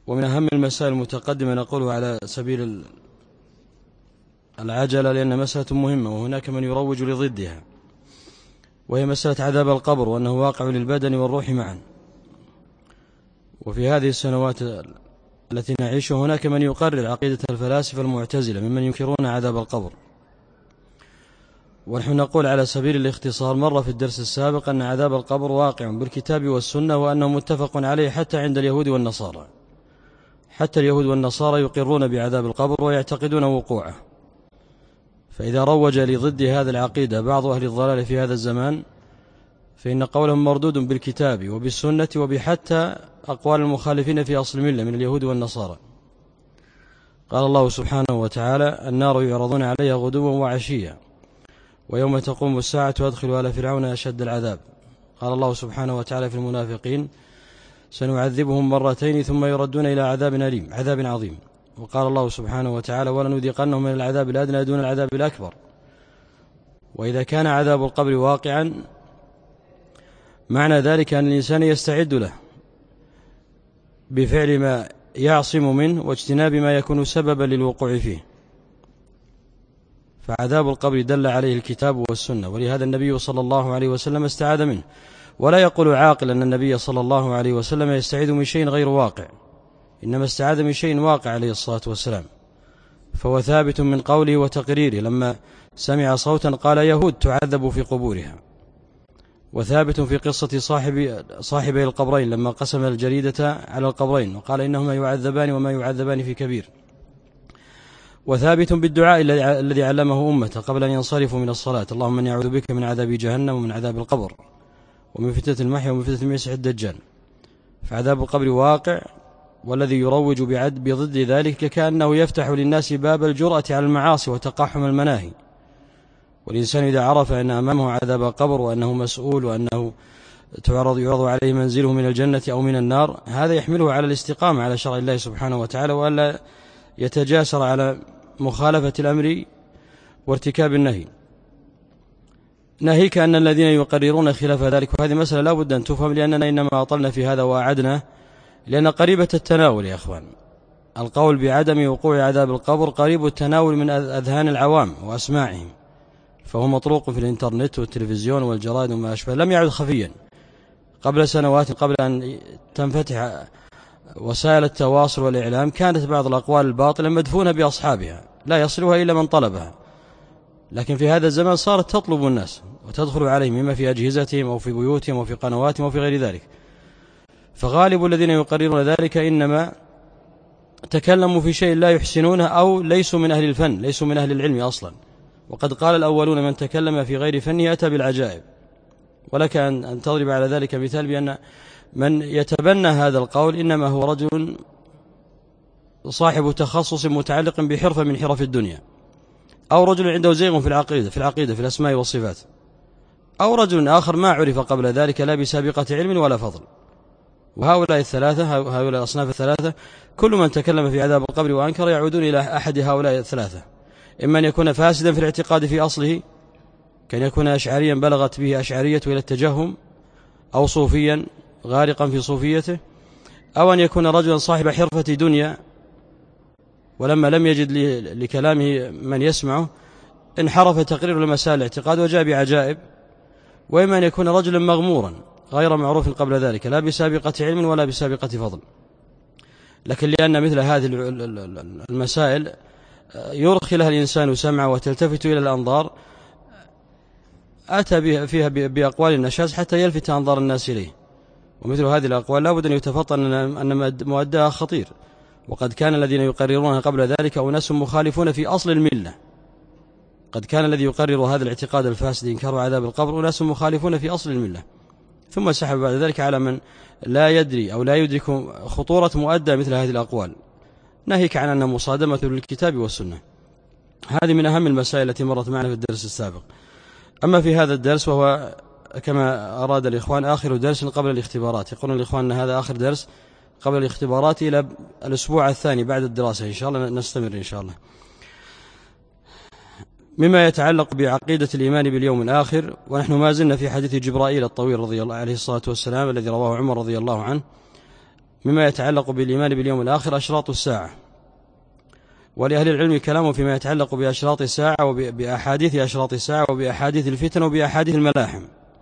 ومن أهم المسائل المتقدمة نقوله على سبيل العجلة لأن مسألة مهمة، وهناك من يروج لضدها، وهي مسألة عذاب القبر، وأنه واقع للبدن والروح معا. وفي هذه السنوات التي نعيشها هناك من يقرر عقيدة الفلاسفة المعتزلة ممن ينكرون عذاب القبر. ونحن نقول على سبيل الاختصار، مر في الدرس السابق أن عذاب القبر واقع بالكتاب والسنة، وأنه متفق عليه حتى عند اليهود والنصارى. حتى اليهود والنصارى يقرون بعذاب القبر ويعتقدون وقوعه. فإذا روج لضد هذا العقيدة بعض أهل الضلال في هذا الزمان، فإن قولهم مردود بالكتاب وبالسنة وبحتى أقوال المخالفين في أصل الملة من اليهود والنصارى. قال الله سبحانه وتعالى: النار يعرضون عليها غدوا وعشيا ويوم تقوم الساعة وادخلوا آل فرعون أشد العذاب. قال الله سبحانه وتعالى في المنافقين: سنعذبهم مرتين ثم يردون إلى عذاب عظيم. وقال الله سبحانه وتعالى: ولنذيقنهم من العذاب الأدنى دون العذاب الأكبر. وإذا كان عذاب القبر واقعا، معنى ذلك أن الإنسان يستعد له بفعل ما يعصم منه واجتناب ما يكون سببا للوقوع فيه. فعذاب القبر دل عليه الكتاب والسنة، ولهذا النبي صلى الله عليه وسلم استعاذ منه. ولا يقول عاقل أن النبي صلى الله عليه وسلم يستعيذ من شيء غير واقع، إنما استعاذ من شيء واقع عليه الصلاة والسلام. فهو ثابت من قوله وتقريره لما سمع صوتا قال: يهود تعذب في قبورها. وثابت في قصة صاحبي القبرين لما قسم الجريدة على القبرين وقال: إنهما يعذبان وما يعذبان في كبير. وثابت بالدعاء الذي علمه أمته قبل أن ينصرفوا من الصلاة: اللهم إني أعوذ بك من عذاب جهنم ومن عذاب القبر ومن فتنة المحيا ومن فتنة المسيح الدجال. فعذاب القبر واقع، والذي يروج بضد ذلك كأنه يفتح للناس باب الجرأة على المعاصي وتقاحم المناهي. والإنسان إذا عرف أن أمامه عذاب قبر وأنه مسؤول وأنه يعرض عليه منزله من الجنة أو من النار، هذا يحمله على الاستقامة على شرع الله سبحانه وتعالى، وألا يتجاسر على مخالفة الأمر وارتكاب النهي. ناهيك أن الذين يقررون خلاف ذلك، وهذه مسألة لا بد أن تفهم، لأننا إنما أطلنا في هذا وأعدنا لأن قريبة التناول يا أخوان. القول بعدم وقوع عذاب القبر قريب التناول من أذهان العوام وأسماعهم، فهو مطروق في الإنترنت والتلفزيون والجرائد وما أشبه، لم يعد خفيا. قبل سنوات، قبل أن تنفتح وسائل التواصل والإعلام، كانت بعض الأقوال الباطلة مدفونة بأصحابها لا يصلها إلا من طلبها، لكن في هذا الزمان صارت تطلب الناس وتدخل عليهم، إما في أجهزتهم أو في بيوتهم أو في قنواتهم أو في غير ذلك. فغالب الذين يقررون ذلك إنما تكلموا في شيء لا يحسنونه أو ليسوا من أهل الفن، ليسوا من أهل العلم أصلا. وقد قال الأولون: من تكلم في غير فنه أتى بالعجائب. ولك أن تضرب على ذلك مثال بأن من يتبنى هذا القول إنما هو رجل صاحب تخصص متعلق بحرفة من حرف الدنيا، أو رجل عنده زيغ في العقيدة في الأسماء والصفات، أو رجل آخر ما عرف قبل ذلك لا بسابقة علم ولا فضل. وهؤلاء هؤلاء الأصناف الثلاثة كل من تكلم في عذاب القبر وأنكر يعودون إلى أحد هؤلاء الثلاثة: إما أن يكون فاسدا في الاعتقاد في أصله، كان يكون أشعريا بلغت به أشعرية إلى التجهم، أو صوفيا غارقا في صوفيته، أو أن يكون رجلا صاحب حرفة دنيا ولما لم يجد لكلامه من يسمعه انحرف تقرير لمسائل الاعتقاد وجاء بعجائب. وإما أن يكون رجلا مغمورا غير معروف قبل ذلك لا بسابقة علم ولا بسابقة فضل. لكن لأن مثل هذه المسائل يرخي لها الإنسان سمعه وتلتفت إلى الأنظار، أتى فيها بأقوال النشاز حتى يلفت أنظار الناس إليه. ومثل هذه الأقوال لا بد أن يتفطن أن مؤداها خطير. وقد كان الذين يقررونها قبل ذلك أناس مخالفون في أصل الملة. قد كان الذي يقرر هذا الاعتقاد الفاسد إنكار عذاب القبر أناس مخالفون في أصل الملة، ثم سحب بعد ذلك على من لا يدري أو لا يدرك خطورة مؤدى مثل هذه الأقوال، ناهيك عن أن مصادمة للكتاب والسنة. هذه من أهم المسائل التي مرت معنا في الدرس السابق. أما في هذا الدرس، وهو كما أراد الإخوان آخر درس قبل الاختبارات، يقولون الإخوان أن هذا آخر درس قبل الاختبارات إلى الأسبوع الثاني بعد الدراسة إن شاء الله، نستمر إن شاء الله. مما يتعلق بعقيدة الإيمان باليوم الآخر، ونحن ما زلنا في حديث جبرائيل الطويل رضي الله عليه الصلاة والسلام الذي رواه عمر رضي الله عنه، مما يتعلق بالإيمان باليوم الآخر أشراط الساعة، ولأهل العلم كلام فيما يتعلق بأشراط الساعة وبأحاديث أشراط الساعة وبأحاديث الفتن وبأحاديث الملاحم.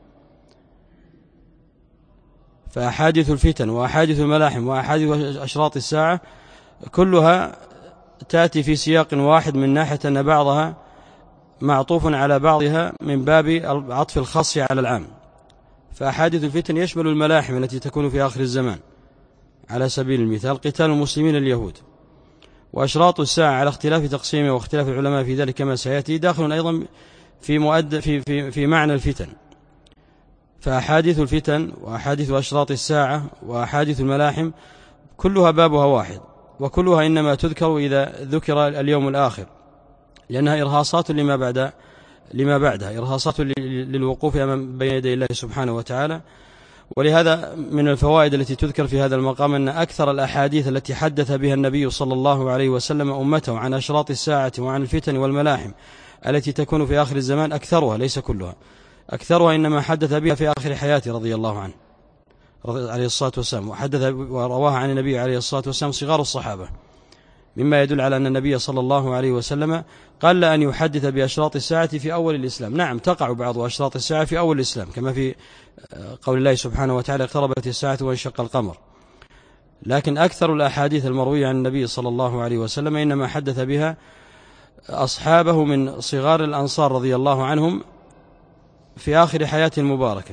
فأحاديث الفتن وأحاديث الملاحم وأحاديث أشراط الساعة كلها تأتي في سياق واحد، من ناحية أن بعضها معطوف على بعضها من باب عطف الخاص على العام. فأحاديث الفتن يشمل الملاحم التي تكون في آخر الزمان، على سبيل المثال قتال المسلمين اليهود. وأشراط الساعة على اختلاف تقسيمه واختلاف العلماء في ذلك كما سيأتي داخل أيضا في معنى الفتن. فأحاديث الفتن وأحاديث أشراط الساعة وأحاديث الملاحم كلها بابها واحد، وكلها إنما تذكر إذا ذكر اليوم الآخر، لأنها إرهاصات لما بعدها، إرهاصات للوقوف بين يدي الله سبحانه وتعالى. ولهذا من الفوائد التي تذكر في هذا المقام أن أكثر الأحاديث التي حدث بها النبي صلى الله عليه وسلم أمته عن أشراط الساعة وعن الفتن والملاحم التي تكون في آخر الزمان، أكثرها ليس كلها، أكثرها إنما حدث بها في آخر حياته رضي الله عنه عليه الصلاة والسلام، وحدث ورواها عن النبي عليه الصلاة والسلام صغار الصحابة، مما يدل على أن النبي صلى الله عليه وسلم قال أن يحدث بأشراط الساعة في أول الإسلام. نعم، تقع بعض أشراط الساعة في أول الإسلام، كما في قول الله سبحانه وتعالى اقتربت الساعة وانشق القمر، لكن أكثر الأحاديث المروية عن النبي صلى الله عليه وسلم إنما حدث بها أصحابه من صغار الأنصار رضي الله عنهم في آخر حياته المباركة.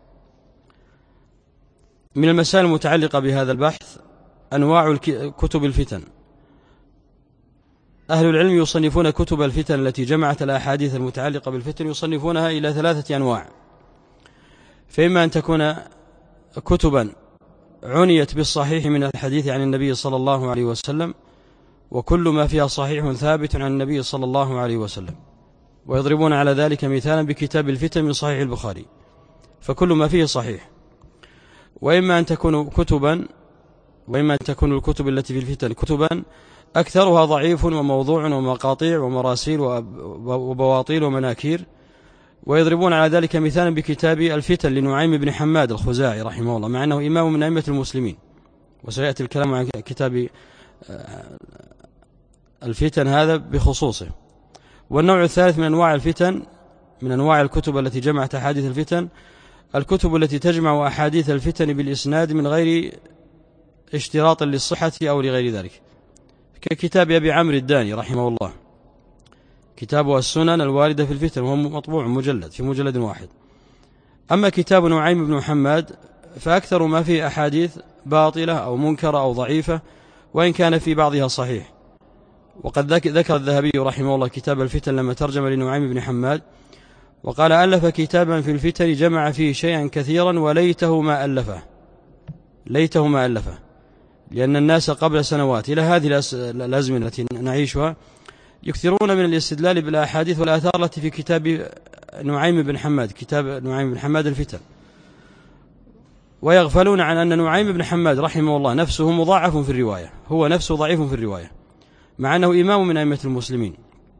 من المسائل المتعلقة بهذا البحث أنواع كتب الفتن. أهل العلم يصنفون كتب الفتن التي جمعت الأحاديث المتعلقة بالفتن يصنفونها إلى 3 أنواع. فإما أن تكون كتبا عنيت بالصحيح من الحديث عن النبي صلى الله عليه وسلم، وكل ما فيها صحيح ثابت عن النبي صلى الله عليه وسلم، ويضربون على ذلك مثالا بكتاب الفتن من صحيح البخاري، فكل ما فيه صحيح. وإما أن تكون الكتب التي في الفتن كتبا أكثرها ضعيف وموضوع ومقاطيع ومراسيل وبواطيل ومناكير، ويضربون على ذلك مثالا بكتاب الفتن لنعيم بن حماد الخزاعي رحمه الله، مع أنه إمام من أئمة المسلمين، وسيأتي الكلام عن كتاب الفتن هذا بخصوصه. والنوع الثالث من أنواع الفتن، من أنواع الكتب التي جمعت أحاديث الفتن، الكتب التي تجمع أحاديث الفتن بالإسناد من غير اشتراط للصحة أو لغير ذلك، ككتاب أبي عمرو الداني رحمه الله، كتاب السنن الواردة في الفتن، وهو مطبوع مجلد في مجلد واحد. أما كتاب نعيم بن حماد فأكثر ما فيه أحاديث باطلة أو منكرة أو ضعيفة، وإن كان في بعضها صحيح. وقد ذكر الذهبي رحمه الله كتاب الفتن لما ترجم لنعيم بن حماد، وقال ألف كتابا في الفتن جمع فيه شيئا كثيرا وليته ما ألفه، لأن الناس قبل سنوات إلى هذه الأزمنة التي نعيشها يكثرون من الاستدلال بالأحاديث والآثار التي في كتاب نعيم بن حماد، كتاب نعيم بن حماد الفتن، ويغفلون عن أن نعيم بن حماد رحمه الله نفسه مضاعف في الرواية، هو نفسه ضعيف في الرواية، مع أنه إمام من أئمة المسلمين،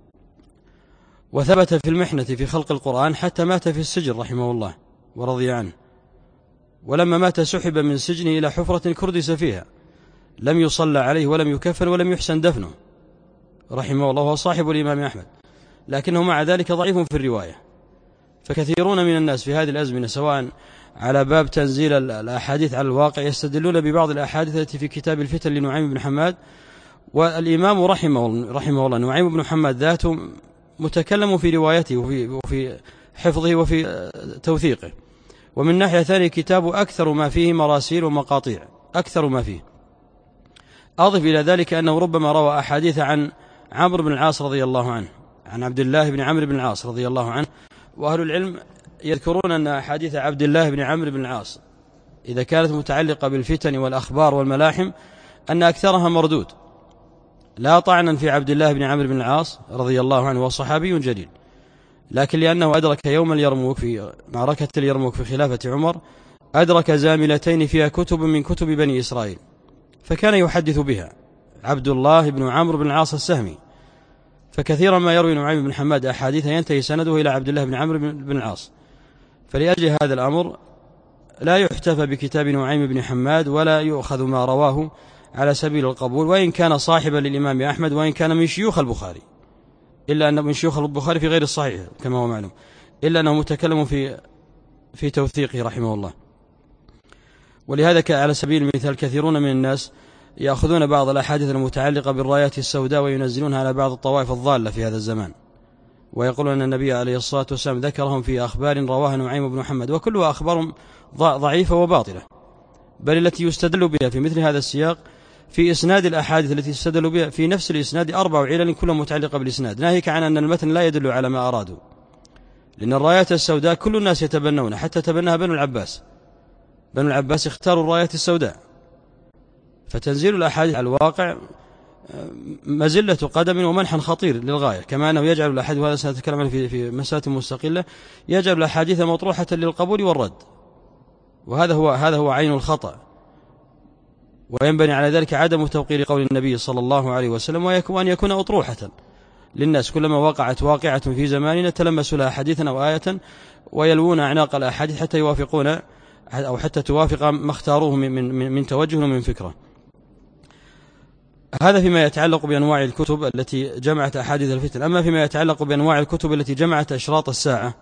وثبت في المحنة في خلق القرآن حتى مات في السجن رحمه الله ورضي عنه. ولما مات سحب من سجنه إلى حفرة كردس فيها، لم يصلى عليه ولم يكفن ولم يحسن دفنه رحمه الله، وهو صاحب الإمام أحمد، لكنه مع ذلك ضعيف في الرواية. فكثيرون من الناس في هذه الأزمنة سواء على باب تنزيل الأحاديث على الواقع يستدلون ببعض الأحاديث التي في كتاب الفتن لنعيم بن حماد. والإمام رحمه الله نعيم بن حماد ذاته متكلم في روايته وفي حفظه وفي توثيقه. ومن ناحية ثانية كتاب أكثر ما فيه مراسيل ومقاطيع، أكثر ما فيه. أضف إلى ذلك أنه ربما روى أحاديث عن عمرو بن العاص رضي الله عنه، عن عبد الله بن عمرو بن العاص رضي الله عنه. وأهل العلم يذكرون أن أحاديث عبد الله بن عمرو بن العاص إذا كانت متعلقة بالفتن والأخبار والملاحم أن أكثرها مردود، لا طعنا في عبد الله بن عمرو بن العاص رضي الله عنه، وصحابي جليل، لكن لأنه أدرك يوم اليرموك في معركة اليرموك في خلافة عمر، أدرك زاملتين فيها كتب من كتب بني إسرائيل، فكان يحدث بها عبد الله بن عمرو بن العاص السهمي. فكثيرا ما يروي نعيم بن حماد أحاديث ينتهي سنده إلى عبد الله بن عمرو بن العاص. فلأجل هذا الأمر لا يحتفى بكتاب نعيم بن حماد ولا يؤخذ ما رواه على سبيل القبول، وإن كان صاحبا للإمام أحمد، وإن كان من شيوخ البخاري، إلا أن من شيوخ البخاري في غير الصحيح كما هو معلوم، إلا أنه متكلم في توثيقه رحمه الله. ولهذا على سبيل المثال كثيرون من الناس يأخذون بعض الأحاديث المتعلقة بالرايات السوداء وينزلونها على بعض الطوائف الضالة في هذا الزمان، ويقولون أن النبي عليه الصلاة والسلام ذكرهم في أخبار رواها نعيم بن محمد، وكلها أخبار ضعيفة وباطلة، بل التي يستدل بها في مثل هذا السياق في إسناد الأحاديث التي يستدل بها في نفس الإسناد 4 علل كلها متعلقة بالإسناد، ناهيك عن أن المتن لا يدل على ما أرادوا. لأن الرايات السوداء كل الناس يتبنون، حتى تبناها بنو العباس. بنو العباس اختاروا الرايات السوداء، فتنزيل الأحاديث على الواقع مزلة قدم ومنحا خطير للغاية، كما أنه يجعل الأحاديث، وهذا سنتكلم عنه في مسألة مستقلة، يجعل الأحاديث مطروحة للقبول والرد، وهذا هو عين الخطأ. وينبني على ذلك عدم توقير قول النبي صلى الله عليه وسلم، وأن يكون أطروحة للناس، كلما وقعت واقعة في زماننا تلمسوا لها حديثا أو آية ويلوون أعناق الأحاديث حتى يوافقون أو حتى توافق ما اختاروه من توجه ومن فكرة. هذا فيما يتعلق بأنواع الكتب التي جمعت أحاديث الفتن. أما فيما يتعلق بأنواع الكتب التي جمعت أشراط الساعة،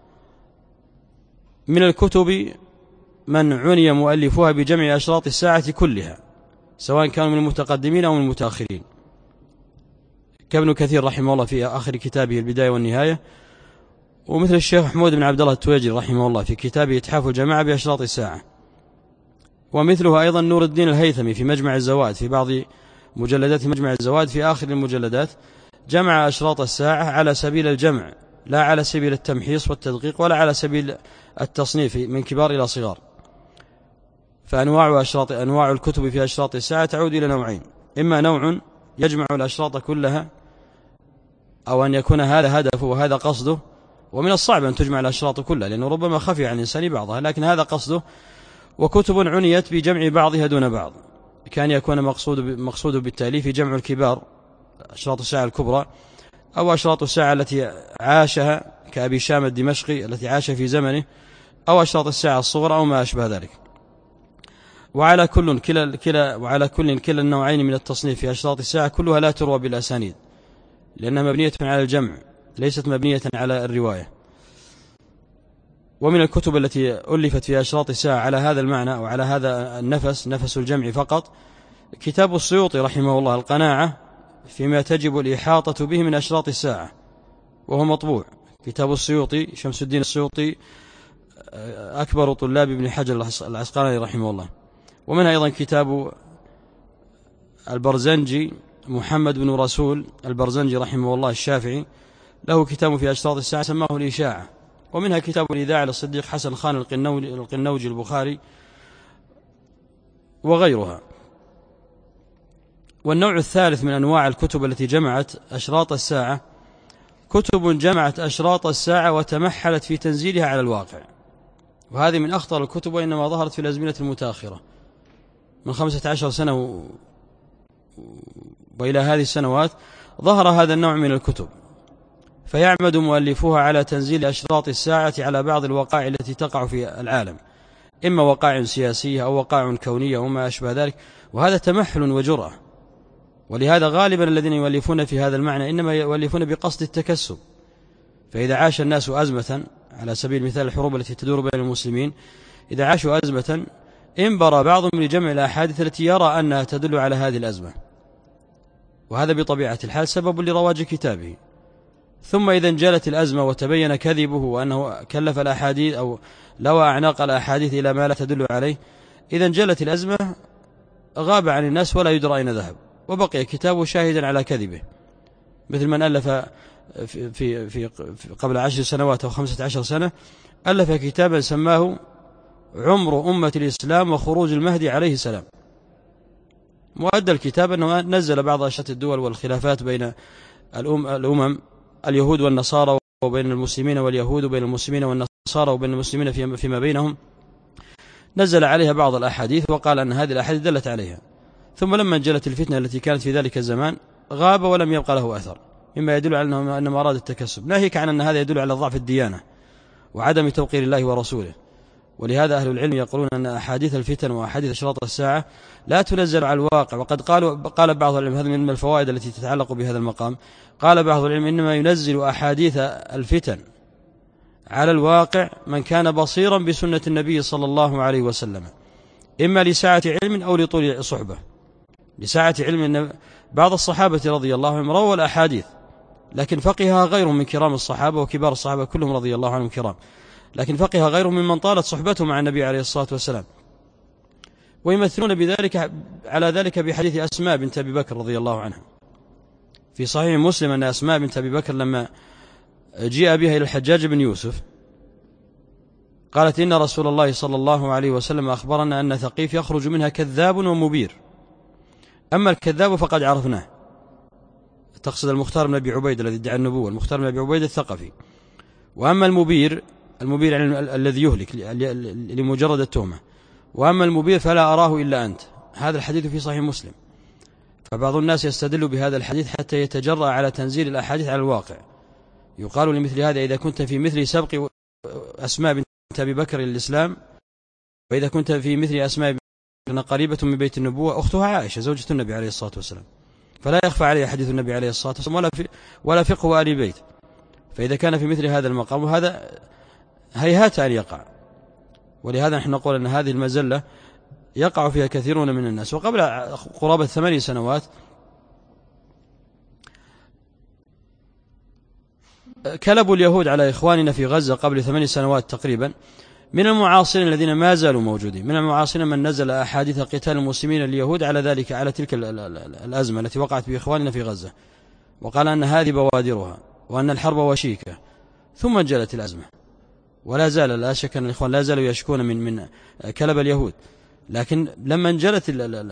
من الكتب من عني مؤلفوها بجمع أشراط الساعة كلها، سواء كانوا من المتقدمين أو من المتأخرين، كابن كثير رحمه الله في آخر كتابه البداية والنهاية، ومثل الشيخ محمود بن عبد الله التويجري رحمه الله في كتابه إتحاف الجماعة بأشراط الساعة، ومثله أيضا نور الدين الهيثمي في مجمع الزوائد، في بعض مجلدات مجمع الزوائد في آخر المجلدات جمع أشراط الساعة على سبيل الجمع، لا على سبيل التمحيص والتدقيق، ولا على سبيل التصنيف من كبار إلى صغار. فأنواع الكتب في أشراط الساعة تعود إلى نوعين: إما نوع يجمع الأشراط كلها، أو أن يكون هذا هدفه وهذا قصده، ومن الصعب أن تجمع الأشراط كلها لأنه ربما خفي عن الإنسان بعضها، لكن هذا قصده. وكتب عنيت بجمع بعضها دون بعض، كان يكون مقصود بالتأليف جمع الكبار، أشراط الساعة الكبرى، أو أشراط الساعة التي عاشها كأبي شام الدمشقي التي عاش في زمنه، أو أشراط الساعة الصغرى أو ما أشبه ذلك. وعلى كل النوعين من التصنيف في أشراط الساعة كلها لا تروى بالأسانيد، لأنها مبنية على الجمع ليست مبنية على الرواية. ومن الكتب التي ألفت في أشراط الساعة على هذا المعنى أو على هذا نفس الجمع فقط، كتاب السيوطي رحمه الله القناعة فيما تجب الإحاطة به من أشراط الساعة، وهو مطبوع. كتاب السيوطي شمس الدين السيوطي أكبر طلاب ابن حجر العسقلاني رحمه الله. ومنها أيضا كتاب البرزنجي محمد بن رسول البرزنجي رحمه الله الشافعي، له كتاب في أشراط الساعة سماه الإشاعة. ومنها كتاب الإذاعة للصديق حسن خان القنوجي البخاري وغيرها. والنوع الثالث من أنواع الكتب التي جمعت أشراط الساعة كتب جمعت أشراط الساعة وتمحلت في تنزيلها على الواقع، وهذه من أخطر الكتب، وإنما ظهرت في الأزمنة المتأخرة من 15 سنة وإلى هذه السنوات ظهر هذا النوع من الكتب، فيعمد مؤلفوها على تنزيل أشراط الساعة على بعض الوقائع التي تقع في العالم، إما وقائع سياسية أو وقائع كونية وما أشبه ذلك، وهذا تمحل وجرأة. ولهذا غالبا الذين يؤلفون في هذا المعنى إنما يؤلفون بقصد التكسب. فإذا عاش الناس أزمة، على سبيل المثال الحروب التي تدور بين المسلمين، إذا عاشوا أزمة انبر بعضهم لجمع الأحاديث التي يرى أنها تدل على هذه الأزمة، وهذا بطبيعة الحال سبب لرواج كتابه. ثم إذا انجلت الأزمة وتبين كذبه وأنه كلف الأحاديث أو لوى أعناق الأحاديث إلى ما لا تدل عليه، إذا انجلت الأزمة غاب عن الناس ولا يدرى أين ذهب، وبقي كتابه شاهدا على كذبه. مثل من ألف في قبل 10 سنوات أو 15 سنة ألف كتابا سماه عمر أمة الإسلام وخروج المهدي عليه السلام. مؤدى الكتاب أنه نزل بعض أشياء الدول والخلافات بين الأمم اليهود والنصارى، وبين المسلمين واليهود، وبين المسلمين والنصارى، وبين المسلمين فيما بينهم، نزل عليها بعض الأحاديث وقال أن هذه الأحاديث دلت عليها. ثم لما انجلت الفتنة التي كانت في ذلك الزمان غاب ولم يبقى له أثر، مما يدل على أنه أراد التكسب، ناهيك عن أن هذا يدل على ضعف الديانة وعدم توقير الله ورسوله. ولهذا أهل العلم يقولون أن أحاديث الفتن وأحاديث أشراط الساعة لا تنزل على الواقع. وقد قال بعض العلم، هذا من الفوائد التي تتعلق بهذا المقام، قال بعض العلم إنما ينزل أحاديث الفتن على الواقع من كان بصيرا بسنة النبي صلى الله عليه وسلم، إما لسعة علم أو لطول صحبة. لسعة علم أن بعض الصحابة رضي الله عنهم رووا الأحاديث، لكن فقهها غيرهم من كرام الصحابة، وكبار الصحابة كلهم رضي الله عنهم كرام، لكن فقه غيرهم ممن طالت صحبته مع النبي عليه الصلاة والسلام. ويمثلون بذلك على ذلك بحديث أسماء بنت أبي بكر رضي الله عنها في صحيح مسلم، أن أسماء بنت أبي بكر لما جيء بها إلى الحجاج بن يوسف قالت إن رسول الله صلى الله عليه وسلم أخبرنا أن ثقيف يخرج منها كذاب ومبير، أما الكذاب فقد عرفناه، تقصد المختار بن أبي عبيد الذي ادعى النبوة، المختار بن أبي عبيد الثقفي. وأما المبير يعني الذي يهلك لمجرد التهمة، وأما المبير فلا أراه إلا أنت. هذا الحديث في صحيح مسلم. فبعض الناس يستدل بهذا الحديث حتى يتجرأ على تنزيل الأحاديث على الواقع. يقال لمثل هذا: إذا كنت في مثل سبق أسماء بنت أبي بكر الإسلام، وإذا كنت في مثل أسماء بنت قريبة من بيت النبوة، أختها عائشة زوجة النبي عليه الصلاة والسلام، فلا يخفى عليها حديث النبي عليه الصلاة والسلام ولا فقه آل بيت. فإذا كان في مثل هذا المقام، وهذا هيهات أن يقع، ولهذا نحن نقول أن هذه المزلة يقع فيها كثيرون من الناس. وقبل قرابة 8 سنوات كلبوا اليهود على إخواننا في غزة قبل 8 سنوات تقريبا من المعاصرين الذين ما زالوا موجودين، من المعاصرين من نزل أحاديث قتال المسلمين اليهود على تلك الأزمة التي وقعت بإخواننا في غزة، وقال أن هذه بوادرها وأن الحرب وشيكة. ثم انجلت الأزمة، ولا زال لا شك أن الإخوان لا زالوا يشكون من كلب اليهود، لكن لما انجلت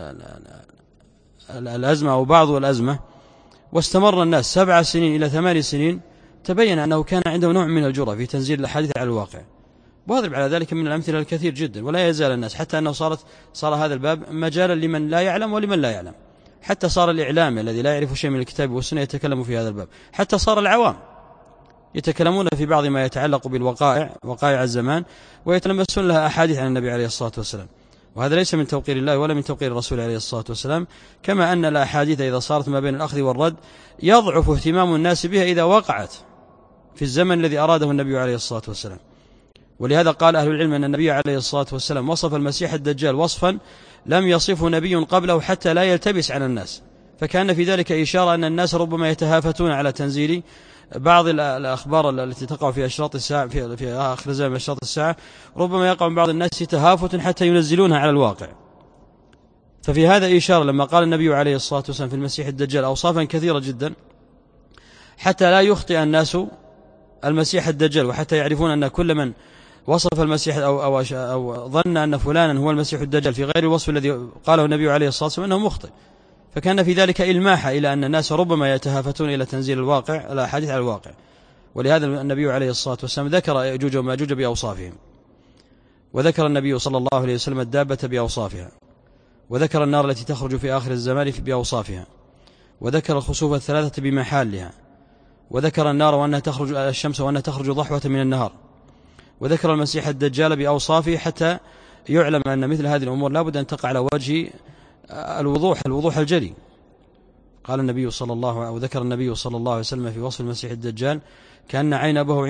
الأزمة أو بعض الأزمة واستمر الناس 7 سنين إلى 8 سنين، تبين أنه كان عنده نوع من الجرأة في تنزيل الحديث على الواقع. واضرب على ذلك من الأمثلة الكثير جدا، ولا يزال الناس، حتى أنه صار هذا الباب مجالا لمن لا يعلم ولمن لا يعلم، حتى صار الإعلام الذي لا يعرف شيء من الكتاب والسنة يتكلم في هذا الباب، حتى صار العوام يتكلمون في بعض ما يتعلق وقائع الزمان، ويتلمسون لها أحاديث عن النبي عليه الصلاة والسلام. وهذا ليس من توقير الله ولا من توقير الرسول عليه الصلاة والسلام، كما أن الأحاديث إذا صارت ما بين الأخذ والرد يضعف اهتمام الناس بها إذا وقعت في الزمن الذي أراده النبي عليه الصلاة والسلام. ولهذا قال أهل العلم أن النبي عليه الصلاة والسلام وصف المسيح الدجال وصفا لم يصفه نبي قبله حتى لا يلتبس على الناس، فكان في ذلك إشارة أن الناس ربما يتهافتون على تنزيل بعض الأخبار التي تقع في أشراط الساعة في آخر زمان أشراط الساعة، ربما يقع من بعض الناس تهافت حتى ينزلونها على الواقع. ففي هذا إشارة لما قال النبي عليه الصلاة والسلام في المسيح الدجال أوصافا كثيرة جدا حتى لا يخطئ الناس المسيح الدجال، وحتى يعرفون أن كل من وصف المسيح أو ظن أن فلانا هو المسيح الدجال في غير الوصف الذي قاله النبي عليه الصلاة والسلام أنه مخطئ. فكان في ذلك إلماحة إلى أن الناس ربما يتهافتون إلى تنزيل الأحاديث على الواقع. ولهذا النبي عليه الصلاة والسلام ذكر يأجوج وماجوج بأوصافهم، وذكر النبي صلى الله عليه وسلم الدابة بأوصافها، وذكر النار التي تخرج في آخر الزمان بأوصافها، وذكر الخسوف الثلاثة بمحالها، وذكر النار وأنها تخرج الشمس وأنها تخرج ضحوة من النهار، وذكر المسيح الدجال بأوصافه، حتى يعلم أن مثل هذه الأمور لا بد أن تقع على وجه الوضوح الجلي. قال النبي صلى الله عليه وسلم في وصف المسيح الدجال: كأن عينبه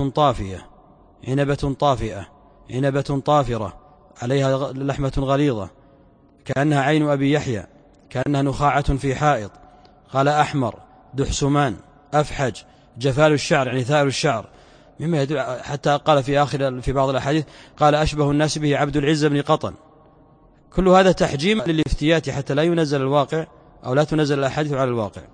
عنبة طافرة عليها لحمة غليظة، كأنها عين أبي يحيى، كأنها نخاعة في حائط. قال: أحمر، دحسمان، أفحج، جفال الشعر يعني ثائر الشعر، مما يدل. حتى قال في بعض الأحاديث قال: أشبه الناس به عبد العزة بن قطن. كل هذا تحجيم للافتيات حتى لا ينزل الواقع أو لا تنزل الأحاديث على الواقع.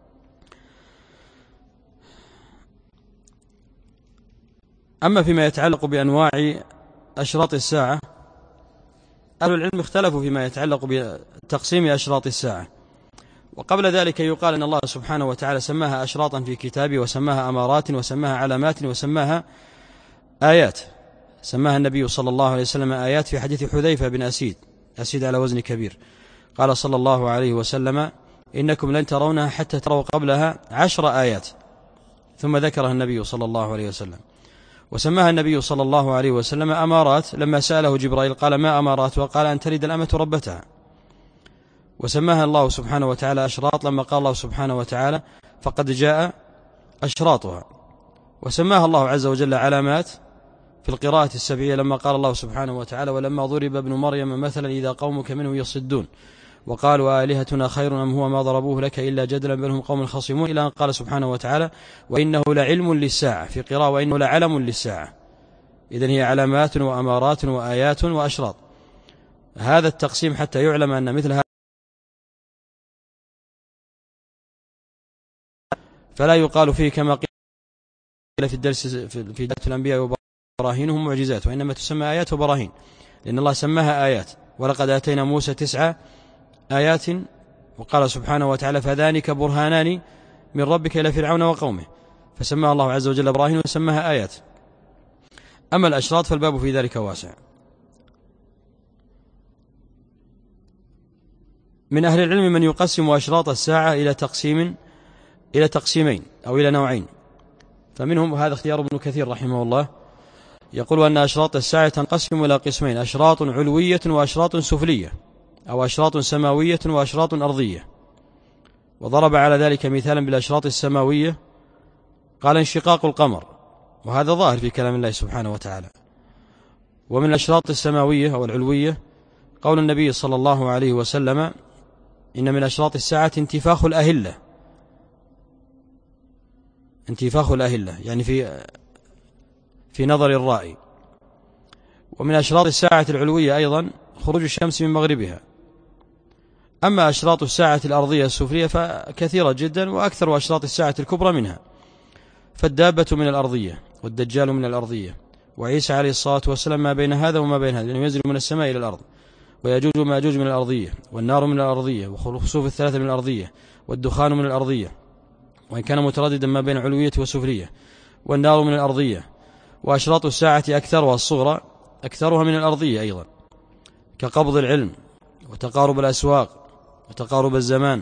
أما فيما يتعلق بأنواع أشراط الساعة، أهل العلم اختلفوا فيما يتعلق بتقسيم أشراط الساعة. وقبل ذلك يقال أن الله سبحانه وتعالى سماها أشراطا في كتابه، وسماها أمارات، وسماها علامات، وسماها آيات. سماها النبي صلى الله عليه وسلم آيات في حديث حذيفة بن أسيد على وزن كبير، قال صلى الله عليه وسلم: إنكم لن ترونها حتى تروا قبلها 10 آيات، ثم ذكرها النبي صلى الله عليه وسلم. وسماها النبي صلى الله عليه وسلم أمارات لما سأله جبرائيل قال ما أماراتها؟ قال أن تلد الأمة ربتها. وسماها الله سبحانه وتعالى أشراط لما قال الله سبحانه وتعالى فقد جاء أشراطها. وسماها الله عز وجل علامات في القراءة السبعية لما قال الله سبحانه وتعالى ولما ضرب ابن مريم مثلا إذا قومك منه يصدون وقالوا آلهتنا خير أم هو ما ضربوه لك إلا جدلا بل هم قوم خصمون، إلى أن قال سبحانه وتعالى وإنه لعلم للساعة، في قراءة وإنه لعلم للساعة. إذن هي علامات وأمارات وآيات وأشراط. هذا التقسيم حتى يعلم أن مثل هذا فلا يقال فيه كما قيل في الدرس في دعوة الأنبياء وبراهينهم معجزات، وإنما تسمى آيات وبراهين، لأن الله سماها آيات. ولقد آتينا موسى 9 آيات، وقال سبحانه وتعالى فذلك برهانان من ربك إلى فرعون وقومه، فسماها الله عز وجل براهين وسماها آيات. أما الأشراط فالباب في ذلك واسع. من أهل العلم من يقسم أشراط الساعة إلى تقسيمين أو إلى نوعين، فمنهم هذا اختيار ابن كثير رحمه الله، يقول أن أشراط الساعة تنقسم إلى قسمين: أشراط علوية وأشراط سفلية، أو أشراط سماوية وأشراط أرضية. وضرب على ذلك مثالا بالأشراط السماوية قال انشقاق القمر، وهذا ظاهر في كلام الله سبحانه وتعالى. ومن الأشراط السماوية أو العلوية قول النبي صلى الله عليه وسلم إن من أشراط الساعة انتفاخ الأهلة، يعني في نظر الرائي. ومن أشراط الساعة العلوية أيضا خروج الشمس من مغربها. أما أشراط الساعة الأرضية السفلية فكثيرة جدا، وأكثر أشراط الساعة الكبرى منها، فالدابة من الأرضية، والدجال من الأرضية، وعيسى عليه الصلاة والسلام ما بين هذا وما بين هذا، لأنه ينزل من السماء إلى الأرض، ويجوج وماجوج من الأرضية، والنار من الأرضية، وخسوف الثلاثة من الأرضية، والدخان من الأرضية، وإن كان مترددا ما بين علوية وسفلية، والنار من الأرضية. وأشراط الساعة أكثرها الصغرى أكثرها من الأرضية أيضا، كقبض العلم، وتقارب الأسواق، وتقارب الزمان،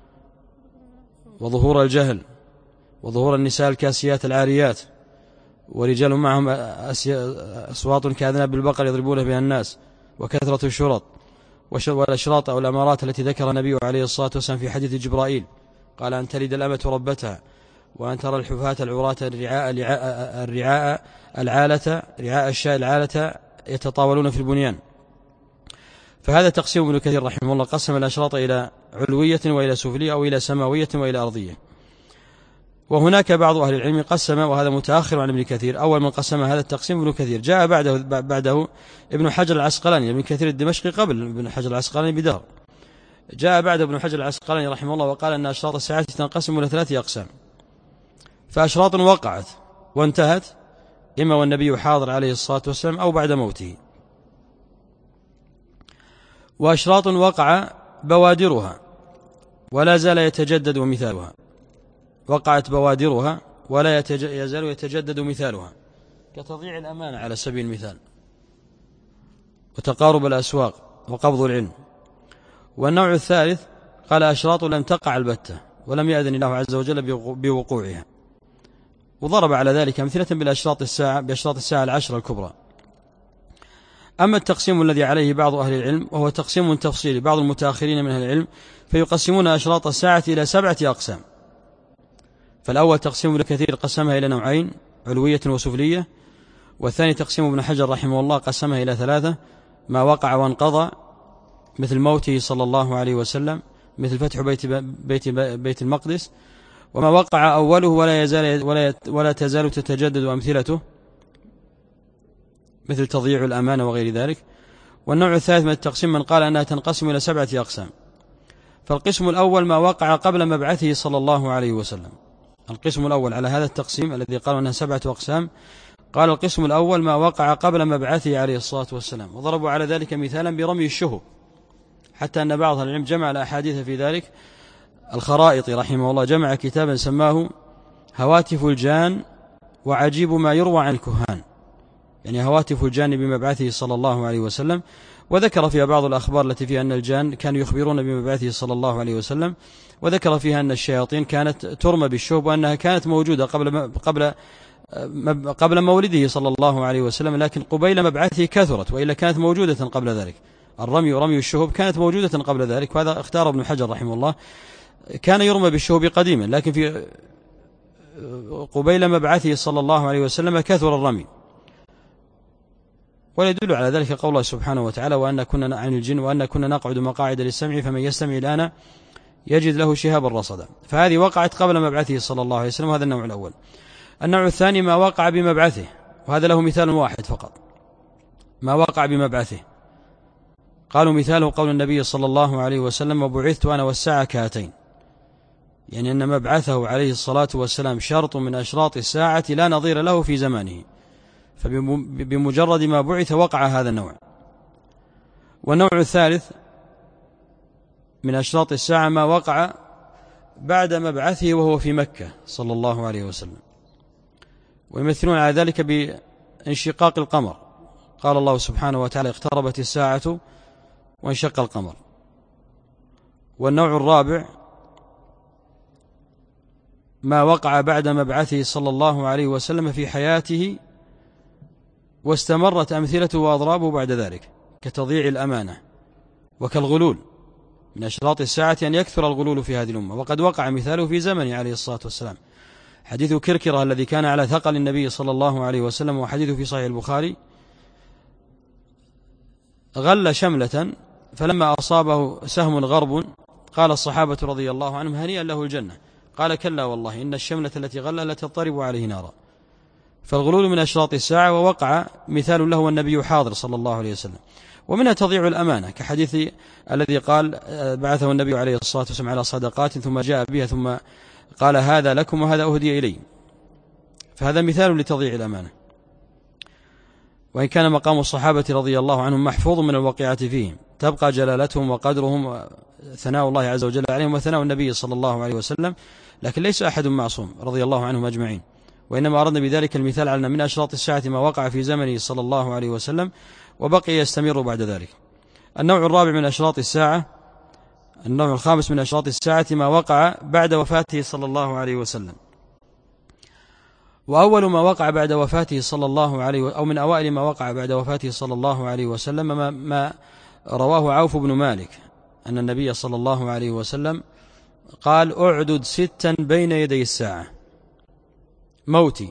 وظهور الجهل، وظهور النساء الكاسيات العاريات، ورجال معهم أصوات كأذناب البقر يضربون بها الناس، وكثرة الشرط. والأشراط أو الأمارات التي ذكر النبي عليه الصلاة والسلام في حديث جبرائيل قال أن تلد الأمة ربتها، وأن ترى الحفاة العراة رعاء الشاء العالة يتطاولون في البنيان. فهذا تقسيم ابن كثير رحمه الله، قسم الأشراط إلى علوية وإلى سفلية أو إلى سماوية وإلى أرضية. وهناك بعض أهل العلم قسم، وهذا متأخر عن ابن كثير، أول من قسم هذا التقسيم ابن كثير، جاء بعده ابن حجر العسقلاني. ابن كثير الدمشقي قبل ابن حجر العسقلاني بدار، جاء بعد ابن حجر العسقلاني رحمه الله وقال أن أشراط الساعة تنقسم إلى 3 أقسام. فأشراط وقعت وانتهت، إما والنبي حاضر عليه الصلاة والسلام أو بعد موته. وأشراط وقع بوادرها ولا زال يتجدد مثالها، وقعت بوادرها ولا يزال يتجدد مثالها، كتضييع الأمانة على سبيل المثال، وتقارب الأسواق، وقبض العلم. والنوع الثالث قال أشراط لم تقع البتة ولم يأذن الله عز وجل بوقوعها، وضرب على ذلك أمثلة بأشراط الساعة 10 الكبرى. أما التقسيم الذي عليه بعض أهل العلم وهو تقسيم تفصيلي، بعض المتأخرين من أهل العلم فيقسمون أشراط الساعة إلى 7 أقسام. فالأول تقسيم ابن كثير قسمها إلى نوعين: علوية وسفلية. والثاني تقسيم ابن حجر رحمه الله قسمها إلى 3: ما وقع وانقضى مثل موته صلى الله عليه وسلم، مثل فتح بيت المقدس، وما وقع أوله ولا تزال تتجدد أمثلته، مثل تضييع الأمانة وغير ذلك. والنوع الثالث من التقسيم من قال أنها تنقسم إلى 7 أقسام. فالقسم الأول ما وقع قبل مبعثه صلى الله عليه وسلم. القسم الأول على هذا التقسيم الذي قالوا أنها 7 أقسام، قال القسم الأول ما وقع قبل مبعثه عليه الصلاة والسلام، وضربوا على ذلك مثالا برمي الشهب، حتى أن بعض العلم جمع الأحاديث في ذلك. الخرائطي رحمه الله جمع كتابا سماه هواتف الجان وعجيب ما يروى عن الكهان، يعني هواتف الجان بمبعثه صلى الله عليه وسلم، وذكر فيها بعض الأخبار التي فيها أن الجان كانوا يخبرون بمبعثه صلى الله عليه وسلم، وذكر فيها أن الشياطين كانت ترمى بالشهب وأنها كانت موجودة قبل مولده صلى الله عليه وسلم، لكن قبيل مبعثه كثرت، وإلا كانت موجودة قبل ذلك. رمي الشهب كانت موجودة قبل ذلك، وهذا اختار ابن حجر رحمه الله. كان يرمى بالشهب قديما، لكن في قبيل مبعثه صلى الله عليه وسلم كثر الرمي. ويدل على ذلك قول الله سبحانه وتعالى: وأن كنا عن الجن وأن كنا نقعد مقاعد للسمع فمن يستمع الآن يجد له شهابا رصدا. فهذه وقعت قبل مبعثه صلى الله عليه وسلم، وهذا النوع الأول. النوع الثاني ما وقع بمبعثه، وهذا له مثال واحد فقط، ما وقع بمبعثه. قالوا مثاله قول النبي صلى الله عليه وسلم: وبعثت أنا والساعة كهاتين، يعني أن مبعثه عليه الصلاة والسلام شرط من أشراط الساعة لا نظير له في زمانه، فبمجرد ما بعث وقع هذا النوع. والنوع الثالث من أشراط الساعة ما وقع بعد مبعثه وهو في مكة صلى الله عليه وسلم، ويمثلون على ذلك بانشقاق القمر. قال الله سبحانه وتعالى: اقتربت الساعة وانشق القمر. والنوع الرابع ما وقع بعد مبعثه صلى الله عليه وسلم في حياته واستمرت أمثلته وأضرابه بعد ذلك، كتضييع الأمانة وكالغلول. من أشراط الساعة أن يكثر الغلول في هذه الأمة، وقد وقع مثاله في زمنه عليه الصلاة والسلام. حديث كركرة الذي كان على ثقل النبي صلى الله عليه وسلم، وحديثه في صحيح البخاري: غل شملة فلما أصابه سهم غرب قال الصحابة رضي الله عنهم: هنيئا له الجنة. قال: كلا والله إن الشملة التي غلها لتضطرب عليه نارا. فالغلول من أشراط الساعة، ووقع مثال له والنبي حاضر صلى الله عليه وسلم. ومنها تضيع الأمانة، كحديث الذي قال بعثه النبي عليه الصلاة والسلام على صدقات ثم جاء بها ثم قال: هذا لكم وهذا أهدي إلي. فهذا مثال لتضيع الأمانة. وإن كان مقام الصحابة رضي الله عنهم محفوظ من الواقعة فيهم، تبقى جلالتهم وقدرهم ثناء الله عز وجل عليهم وثناء النبي صلى الله عليه وسلم، لكن ليس أحد معصوم رضي الله عنهم أجمعين. وإنما أردنا بذلك المثال على من أشراط الساعة ما وقع في زمنه صلى الله عليه وسلم وبقي يستمر بعد ذلك. النوع الرابع من أشراط الساعة، النوع الخامس من أشراط الساعة ما وقع بعد وفاته صلى الله عليه وسلم. وأول ما وقع بعد وفاته صلى الله عليه أو من أوائل ما وقع بعد وفاته صلى الله عليه وسلم ما رواه عوف بن مالك أن النبي صلى الله عليه وسلم قال: أعدد 6 بين يدي الساعة: موتي،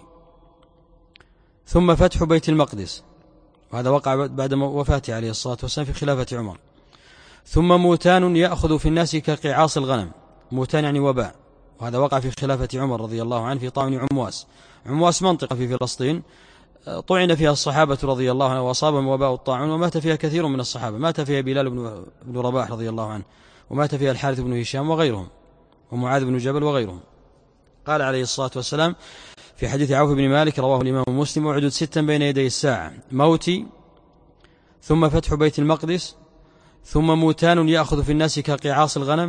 ثم فتح بيت المقدس، وهذا وقع بعد وفاته عليه الصلاة والسلام في خلافة عمر، ثم موتان يأخذ في الناس كقعاص الغنم. موتان يعني وباء، وهذا وقع في خلافة عمر رضي الله عنه في طاعون عمواس منطقة في فلسطين طعن فيها الصحابة رضي الله عنه وأصابهم وباء الطاعون، ومات فيها كثير من الصحابة. مات فيها بلال بن رباح رضي الله عنه، ومات فيها الحارث بن هشام وغيرهم، ومعاذ بن جبل وغيرهم. قال عليه الصلاة والسلام في حديث عوف بن مالك رواه الإمام مسلم: أعدد 6 بين يدي الساعة: موتي، ثم فتح بيت المقدس، ثم موتان يأخذ في الناس كقعاص الغنم،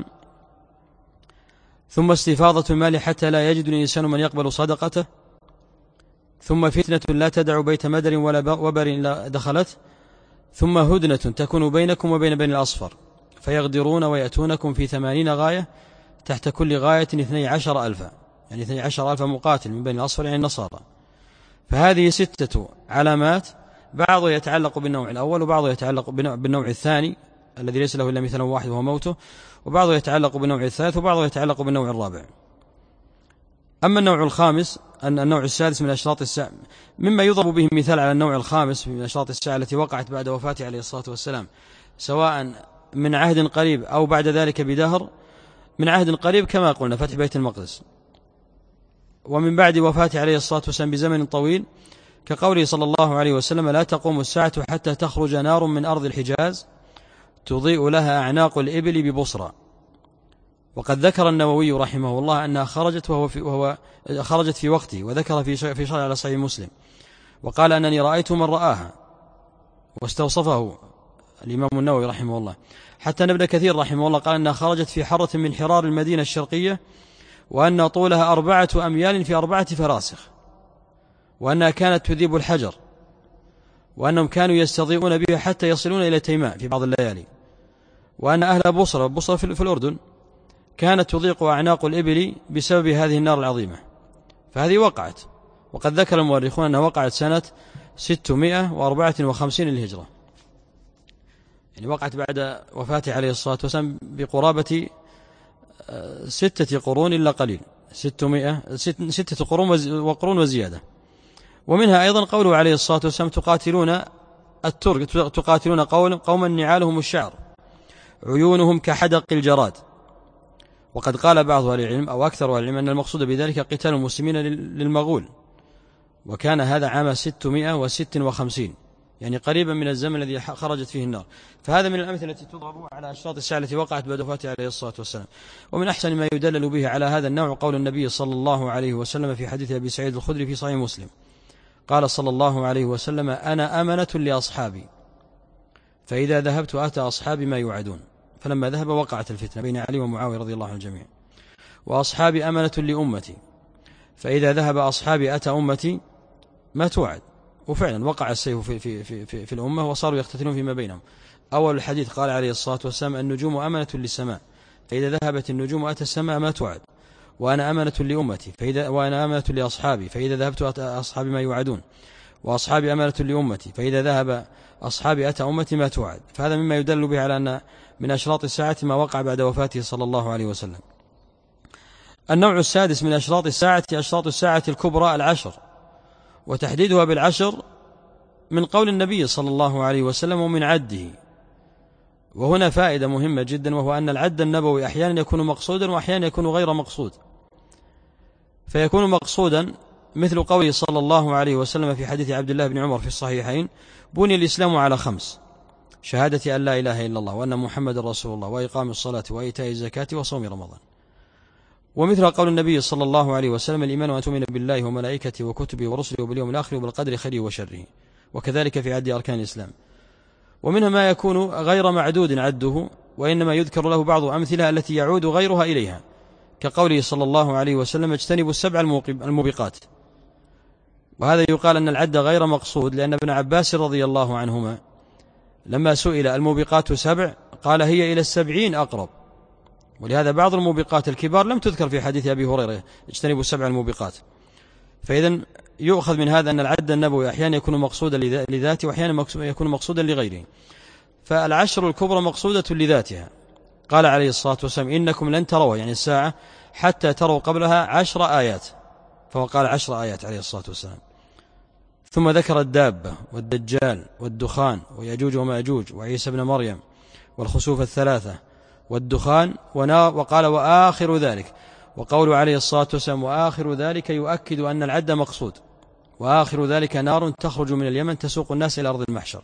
ثم استفاضة المال حتى لا يجد الإنسان من يقبل صدقته، ثم فتنة لا تدع بيت مدر ولا وبر إلا دخلت، ثم هدنة تكون بينكم وبين بني الأصفر فيغدرون ويأتونكم في 80 غاية تحت كل غاية 12,000، يعني 12,000 مقاتل من بني الأصفر يعني النصارى. فهذه 6 علامات، بعض يتعلق بالنوع الأول، وبعض يتعلق بالنوع الثاني الذي ليس له إلا مثل واحد وهو موته، وبعض يتعلق بالنوع الثالث، وبعض يتعلق بالنوع الرابع. أما النوع الخامس، أن النوع السادس من أشراط الساعة مما يضرب به مثال على النوع الخامس من أشراط الساعة التي وقعت بعد وفاته عليه الصلاة والسلام، سواء من عهد قريب أو بعد ذلك بدهر. من عهد قريب كما قلنا فتح بيت المقدس، ومن بعد وفاته عليه الصلاة والسلام بزمن طويل كقوله صلى الله عليه وسلم: لا تقوم الساعة حتى تخرج نار من أرض الحجاز تضيء لها أعناق الإبل ببصرى. وقد ذكر النووي رحمه الله أنها خرجت في وقته، وذكر في شرح على صحيح مسلم، وقال أنني رأيت من رآها، واستوصفه الإمام النووي رحمه الله. حتى ابن كثير رحمه الله قال أنها خرجت في حرة من حرار المدينة الشرقية، وأن طولها 4 أميال في 4 فراسخ، وأنها كانت تذيب الحجر، وأنهم كانوا يستضيئون بها حتى يصلون إلى تيماء في بعض الليالي، وأن أهل بصرة في الأردن كانت تضيق أعناق الإبل بسبب هذه النار العظيمة. فهذه وقعت، وقد ذكر المؤرخون أنها وقعت سنة 654 للهجرة، يعني وقعت بعد وفاته عليه الصلاة والسلام بقرابة 6 قرون إلا قليل، 6 قرون وزيادة. ومنها أيضا قوله عليه الصلاة والسلام تقاتلون الترك، تقاتلون قوما نعالهم الشعر عيونهم كحدق الجراد. وقد قال بعض أهل العلم أو أكثر أهل العلم أن المقصود بذلك قتال المسلمين للمغول، وكان هذا عام 656، يعني قريبا من الزمن الذي خرجت فيه النار. فهذا من الأمثلة التي تضرب على أشراط الساعة التي وقعت بعد وفاته عليه الصلاة والسلام. ومن أحسن ما يدلل به على هذا النوع قول النبي صلى الله عليه وسلم في حديث أبي سعيد الخدري في صحيح مسلم، قال صلى الله عليه وسلم: أنا أمنة لأصحابي، فإذا ذهبت أتى أصحابي ما يوعدون. فلما ذهب وقعت الفتنة بين علي ومعاوية رضي الله عن الجميع. وأصحابي أمنة لأمتي، فإذا ذهب أصحابي أتى أمتي ما توعد. وفعلا وقع السيف في الأمة وصاروا يقتتلون فيما بينهم. أول الحديث قال عليه الصلاة والسلام: النجوم أمنة للسماء، فإذا ذهبت النجوم أتى السماء ما توعد. وأنا أمنة لأمتي، وأنا أمنة لأصحابي، فإذا ذهبت أتى أصحابي ما يوعدون. وأصحابي أمنة لأمتي، فإذا ذهب أصحابي أتى أمتي ما توعد. فهذا مما يدل به على أن من أشراط الساعة ما وقع بعد وفاته صلى الله عليه وسلم. النوع السادس من أشراط الساعة أشراط الساعة الكبرى 10، وتحديدها 10 من قول النبي صلى الله عليه وسلم ومن عده. وهنا فائدة مهمة جدا، وهو أن العد النبوي أحيانا يكون مقصودا وأحيانا يكون غير مقصود. فيكون مقصودا مثل قوله صلى الله عليه وسلم في حديث عبد الله بن عمر في الصحيحين: بني الإسلام على 5، شهادة أن لا إله إلا الله وأن محمد رسول الله وإقام الصلاة وإيتاء الزكاة وصوم رمضان. ومثل قول النبي صلى الله عليه وسلم: الإيمان أن تؤمن بالله وملائكته وكتبه ورسله وباليوم الآخر وبالقدر خيره وشره. وكذلك في عد أركان الإسلام. ومنها ما يكون غير معدود عده، وإنما يذكر له بعض أمثلة التي يعود غيرها إليها، كقوله صلى الله عليه وسلم: اجتنبوا 7 الموبقات. وهذا يقال أن العد غير مقصود، لأن ابن عباس رضي الله عنهما لما سئل الموبقات 7 قال: هي إلى 70 أقرب. ولهذا بعض الموبقات الكبار لم تذكر في حديث أبي هريرة: اجتنبوا 7 الموبقات. فإذن يؤخذ من هذا أن العد النبوي أحيانا يكون مقصودا لذاته، وأحيانا يكون مقصودا لغيره. فالعشر الكبرى مقصودة لذاتها. قال عليه الصلاة والسلام: إنكم لن تروا، يعني الساعة، حتى تروا قبلها 10 آيات. فهو قال 10 آيات عليه الصلاة والسلام. ثم ذكر الدابة والدجال والدخان ويأجوج ومأجوج وعيسى بن مريم والخسوف 3 والدخان وقال: وآخر ذلك. وقول عليه الصلاة والسلام: وآخر ذلك، يؤكد أن العد مقصود. وآخر ذلك نار تخرج من اليمن تسوق الناس إلى أرض المحشر.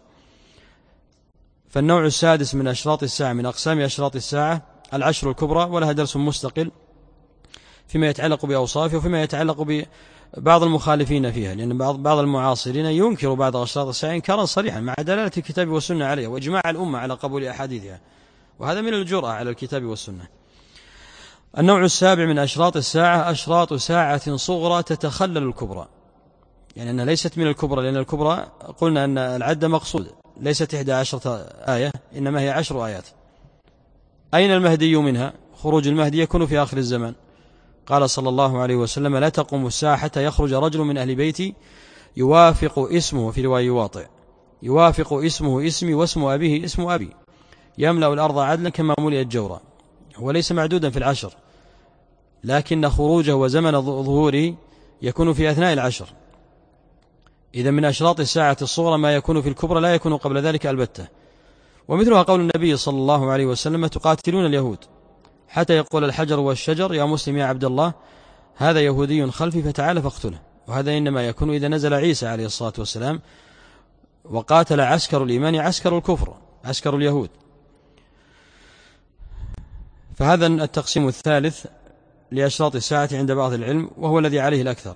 فالنوع السادس من أشراط الساعة من أقسام أشراط الساعة 10 الكبرى، ولها درس مستقل فيما يتعلق بأوصافه وفيما يتعلق ببعض المخالفين فيها، لأن بعض المعاصرين ينكر بعض أشراط الساعة إنكارا صريحا مع دلالة الكتاب والسنة عليها وإجماع الأمة على قبول أحاديثها، وهذا من الجرأة على الكتاب والسنة. النوع السابع من أشراط الساعة أشراط ساعة صغرى تتخلل الكبرى، يعني أنها ليست من الكبرى، لأن الكبرى قلنا أن العد مقصود، ليست 11 آية، إنما هي 10 آيات. أين المهدي منها؟ خروج المهدي يكون في آخر الزمان. قال صلى الله عليه وسلم: لا تقوم الساعة حتى يخرج رجل من أهل بيتي يوافق اسمه، في رواية يواطئ، يوافق اسمه اسمي واسم أبيه اسم أبي، يملأ الأرض عدلا كما ملئت جورا. هو ليس معدودا في 10، لكن خروجه وزمن ظهوره يكون في أثناء 10. إذا من أشراط الساعة الصغرى ما يكون في الكبرى لا يكون قبل ذلك البتة. ومثلها قول النبي صلى الله عليه وسلم: تقاتلون اليهود حتى يقول الحجر والشجر يا مسلم يا عبد الله هذا يهودي خلفي فتعال فاقتله. وهذا إنما يكون إذا نزل عيسى عليه الصلاة والسلام وقاتل عسكر الإيمان عسكر الكفر عسكر اليهود. فهذا التقسيم الثالث لأشراط الساعة عند بعض العلم، وهو الذي عليه الأكثر.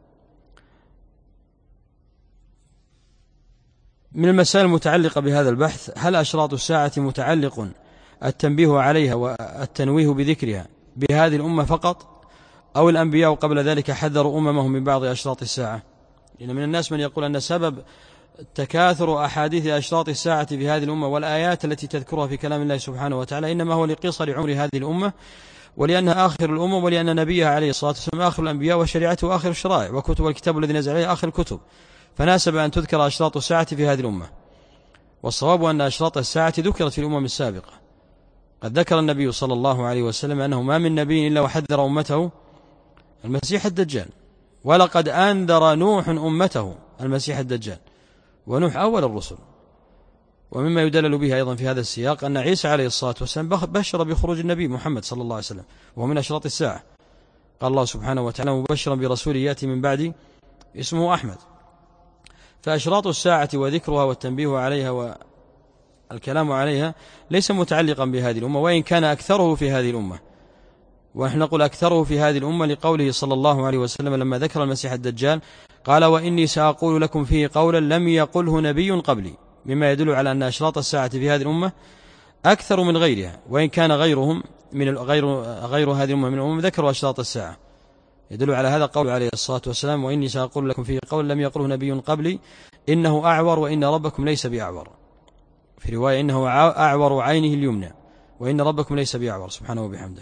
من المسائل المتعلقة بهذا البحث: هل أشراط الساعة متعلق التنبيه عليها والتنويه بذكرها بهذه الأمة فقط، أو الأنبياء قبل ذلك حذروا أممهم من بعض أشراط الساعة؟ لأن من الناس من يقول أن سبب تكاثر أحاديث أشراط الساعة في هذه الأمة والآيات التي تذكرها في كلام الله سبحانه وتعالى إنما هو لقصر عمر هذه الأمة، ولأنها آخر الأمم، ولأن نبيها عليه الصلاة والسلام آخر الأنبياء، وشريعته آخر الشرائع، وكتب الكتاب الذي نزل عليه آخر الكتب، فناسب أن تذكر أشراط الساعة في هذه الأمة. والصواب أن أشراط الساعة ذكرت في الأمم السابقة. قد ذكر النبي صلى الله عليه وسلم أنه ما من نبي إلا وحذر أمته المسيح الدجال، ولقد أنذر نوح أمته المسيح الدجال، ونوح أول الرسل. ومما يدلل به أيضا في هذا السياق أن عيسى عليه الصلاة والسلام بشر بخروج النبي محمد صلى الله عليه وسلم، وهو من أشراط الساعة. قال الله سبحانه وتعالى مبشرا برسول يأتي من بعد اسمه أحمد. فأشراط الساعة وذكرها والتنبيه عليها والكلام عليها ليس متعلقا بهذه الأمة، وإن كان أكثره في هذه الأمة. ونحن نقول أكثره في هذه الأمة لقوله صلى الله عليه وسلم لما ذكر المسيح الدجال قال وإني سأقول لكم فيه قولا لم يقله نبي قبلي، مما يدل على أن أشراط الساعة في هذه الأمة أكثر من غيرها، وإن كان غيرهم من غير هذه الأمة من الأمم ذكروا أشراط الساعة. يدل على هذا قول عليه الصلاة والسلام وإني سأقول لكم فيه قولا لم يقله نبي قبلي إنه أعور وإن ربكم ليس بأعور، في رواية إنه أعور عينه اليمنى وإن ربكم ليس بأعور سبحانه وبحمده.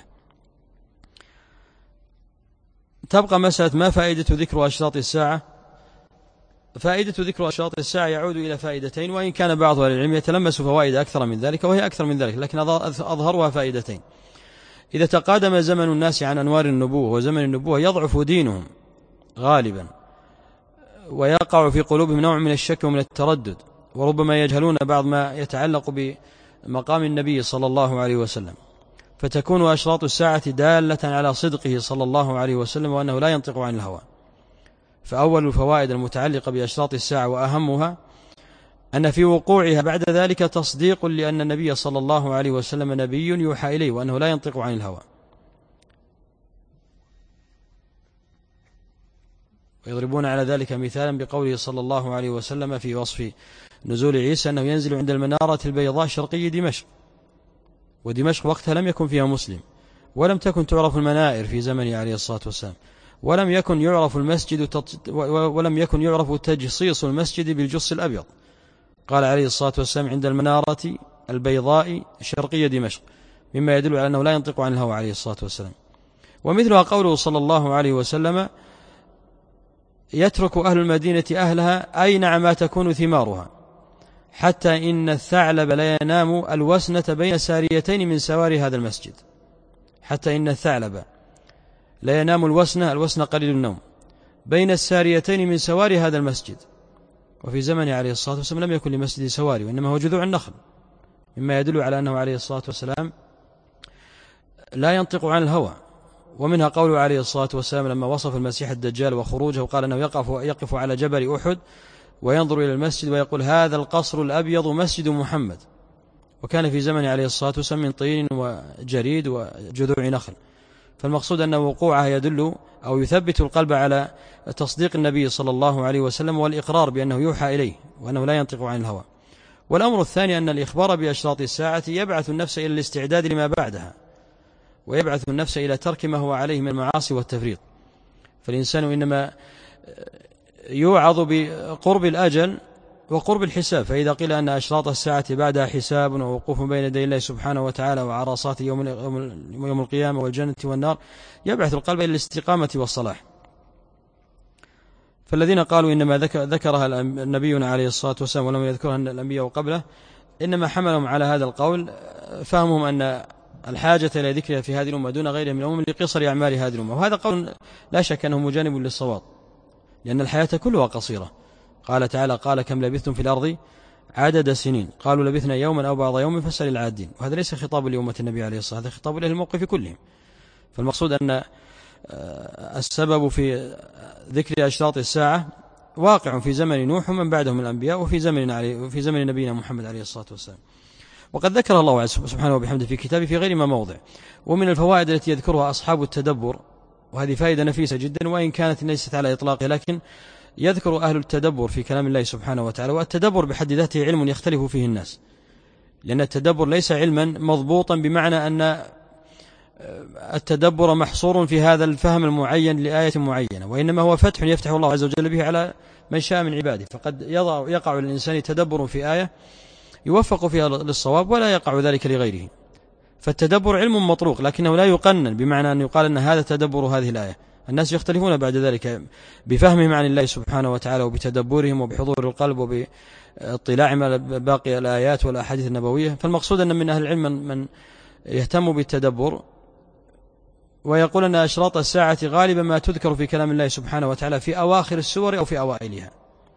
تبقى مسألة ما فائدة ذكر أشراط الساعة. فائدة ذكر أشراط الساعة يعود إلى فائدتين، وإن كان بعض أهل العلم يتلمس فوائد أكثر من ذلك، وهي أكثر من ذلك، لكن أظهرها فائدتين. إذا تقادم زمن الناس عن أنوار النبوة وزمن النبوة يضعف دينهم غالبا، ويقع في قلوبهم نوع من الشك ومن التردد، وربما يجهلون بعض ما يتعلق بمقام النبي صلى الله عليه وسلم، فتكون أشراط الساعة دالة على صدقه صلى الله عليه وسلم وأنه لا ينطق عن الهوى. فأول الفوائد المتعلقة بأشراط الساعة وأهمها أن في وقوعها بعد ذلك تصديق لأن النبي صلى الله عليه وسلم نبي يوحى إليه وأنه لا ينطق عن الهوى. ويضربون على ذلك مثالا بقوله صلى الله عليه وسلم في وصف نزول عيسى أنه ينزل عند المنارة البيضاء شرقي دمشق، ودمشق وقتها لم يكن فيها مسلم، ولم تكن تعرف المنائر في زمنه عليه الصلاة والسلام، ولم يكن يعرف تجصيص المسجد بالجص الأبيض. قال عليه الصلاة والسلام عند المنارة البيضاء شرقية دمشق، مما يدل على أنه لا ينطق عن الهوى عليه الصلاة والسلام. ومثلها قوله صلى الله عليه وسلم يترك أهل المدينة أهلها أينع ما تكون ثمارها، حتى إن الثعلب لا ينام الوسنة بين ساريتين من سواري هذا المسجد. حتى إن الثعلب لا ينام الوسنة قليل النوم بين الساريتين من سواري هذا المسجد. وفي زمن عليه الصلاة والسلام لم يكن لمسجد سواري، وإنما هو جذوع النخل، مما يدل على أنه عليه الصلاة والسلام لا ينطق عن الهوى. ومنها قوله عليه الصلاة والسلام لما وصف المسيح الدجال وخروجه قال أنه يقف على جبل أحد وينظر إلى المسجد ويقول هذا القصر الأبيض مسجد محمد، وكان في زمن عليه الصلاة والسلام من طين وجريد وجذوع نخل. فالمقصود أن وقوعها يدل أو يثبت القلب على تصديق النبي صلى الله عليه وسلم والإقرار بأنه يوحى إليه وأنه لا ينطق عن الهوى. والأمر الثاني أن الإخبار بأشراط الساعة يبعث النفس إلى الاستعداد لما بعدها، ويبعث النفس إلى ترك ما هو عليه من المعاصي والتفريط. فالإنسان إنما يوعظ بقرب الأجل وقرب الحساب، فإذا قيل أن أشراط الساعة بعدها حساب ووقوف بين يدي الله سبحانه وتعالى وعرصات يوم القيامة والجنة والنار، يبعث القلب إلى الاستقامة والصلاح. فالذين قالوا إنما ذكرها نبينا عليه الصلاة والسلام ولم يذكرها الأنبياء قبله، إنما حملهم على هذا القول فهمهم أن الحاجة إلى ذكرها في هذه الأمة دون غيرها من الأمم لقصر أعمال هذه الأمة. وهذا قول لا شك أنه مجانب للصواب، لأن الحياة كلها قصيرة. قال تعالى قال كم لبثتم في الأرض عدد سنين قالوا لبثنا يوما أو بعض يوم فاسأل العادين. وهذا ليس خطاب لأمة النبي عليه الصلاة والسلام، هذا خطاب لأهل الموقف كلهم. فالمقصود أن السبب في ذكر أشراط الساعة واقع في زمن نوح ومن بعدهم الأنبياء وفي زمن نبينا محمد عليه الصلاة والسلام. وقد ذكر الله سبحانه وبحمده في كتابه في غير ما موضع. ومن الفوائد التي يذكرها أصحاب التدبر، وهذه فائدة نفيسة جدا وإن كانت ليست على إطلاقها، لكن يذكر أهل التدبر في كلام الله سبحانه وتعالى. والتدبر بحد ذاته علم يختلف فيه الناس، لأن التدبر ليس علما مضبوطا بمعنى أن التدبر محصور في هذا الفهم المعين لآية معينة، وإنما هو فتح يفتح الله عز وجل به على من شاء من عباده. فقد يقع للإنسان تدبر في آية يوفق فيها للصواب ولا يقع ذلك لغيره. فالتدبر علم مطروق، لكنه لا يقنن بمعنى أن يقال أن هذا تدبر هذه الآية. الناس يختلفون بعد ذلك بفهمهم عن الله سبحانه وتعالى وبتدبرهم وبحضور القلب وباطلاعهم على باقي الآيات والأحاديث النبوية. فالمقصود أن من أهل العلم من يهتم بالتدبر ويقول أن أشراط الساعة غالبا ما تذكر في كلام الله سبحانه وتعالى في أواخر السور أو في أوائلها.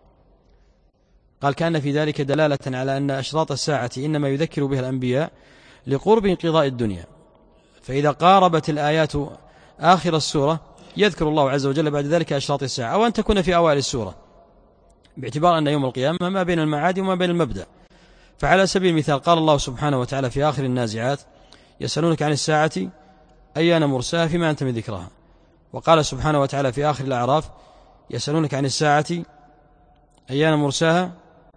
قال كأن في ذلك دلالة على أن أشراط الساعة إنما يذكر بها الأنبياء لقرب انقضاء الدنيا، فإذا قاربت الآيات آخر السورة يذكر الله عز وجل بعد ذلك أشراط الساعة، أو أن تكون في أوائل السورة، باعتبار أن يوم القيامة ما بين المعاد وما بين المبدأ. فعلى سبيل المثال قال الله سبحانه وتعالى في آخر النازعات يسألونك عن الساعة أيان مرساها فيما أنت من ذكرها. وقال سبحانه وتعالى في آخر الأعراف يسألونك عن الساعة أيان مرساها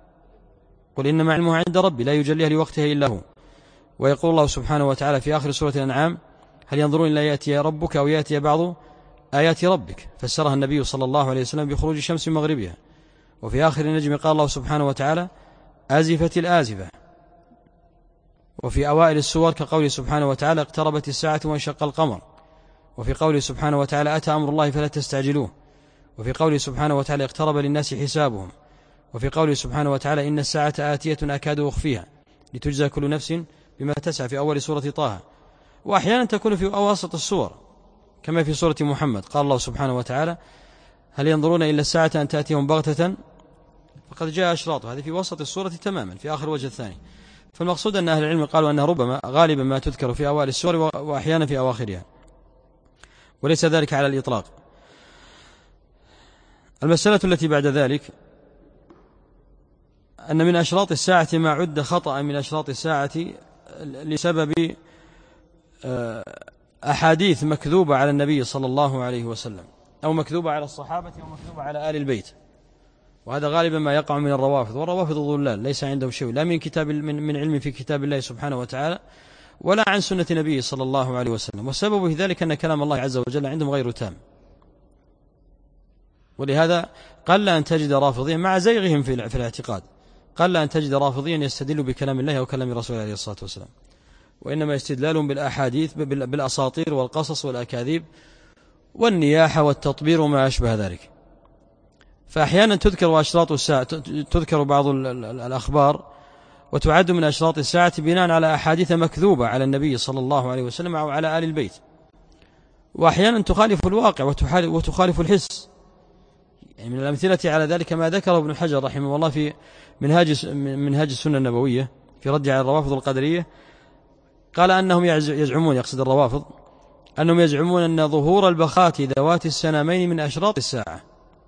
قل إنما علمها عند ربي لا يجليها لوقتها إلا هو. ويقول الله سبحانه وتعالى في آخر سورة الأنعام هل ينظرون إلا يأتي ربك أو يأتي بعض آيات ربك، فسرها النبي صلى الله عليه وسلم بخروج الشمس من مغربها. وفي آخر النجم قال الله سبحانه وتعالى آزفت الآزفة. وفي أوائل السور كقوله سبحانه وتعالى اقتربت الساعة وانشق القمر. وفي قوله سبحانه وتعالى أتى أمر الله فلا تستعجلوه. وفي قوله سبحانه وتعالى اقترب للناس حسابهم. وفي قوله سبحانه وتعالى إن الساعة آتية أكاد أخفيها لتجزى كل نفس بما تسعى في أول سورة طه. وأحيانا تكون في أواسط السور كما في سورة محمد قال الله سبحانه وتعالى هل ينظرون إلا الساعة أن تأتيهم بغتة فقد جاء أشراطها. هذه في وسط السورة تماما في آخر وجه الثاني. فالمقصود أن أهل العلم قالوا أنها ربما غالبا ما تذكر في أوائل السور وأحيانا في أواخرها، وليس ذلك على الإطلاق. المسألة التي بعد ذلك أن من أشراط الساعة ما عد خطأ من أشراط الساعة لسبب أحاديث مكذوبة على النبي صلى الله عليه وسلم، أو مكذوبة على الصحابة، أو مكذوبة على آل البيت. وهذا غالبا ما يقع من الروافض، والروافض ضلال ليس عندهم شيء لا من علم في كتاب الله سبحانه وتعالى ولا عن سنة نبيه صلى الله عليه وسلم. والسبب في ذلك أن كلام الله عز وجل عندهم غير تام، ولهذا قل أن تجد رافضيا مع زيغهم في الاعتقاد، قل أن تجد رافضيا يستدل بكلام الله أو كلام رسوله عليه الصلاة والسلام، وإنما استدلالهم بالأحاديث بالأساطير والقصص والأكاذيب والنياحة والتطبير وما أشبه ذلك. فأحيانا تذكر أشراط الساعة، تذكر بعض الأخبار وتعد من أشراط الساعة بناء على أحاديث مكذوبة على النبي صلى الله عليه وسلم أو على آل البيت، وأحيانا تخالف الواقع وتخالف الحس. يعني من الأمثلة على ذلك ما ذكره ابن حجر رحمه الله في منهاج السنة النبوية في رد على الروافض القدرية. قال أنهم يزعمون، يقصد الروافض، أنهم يزعمون أن ظهور البخات ذوات السنامين من أشراط الساعة،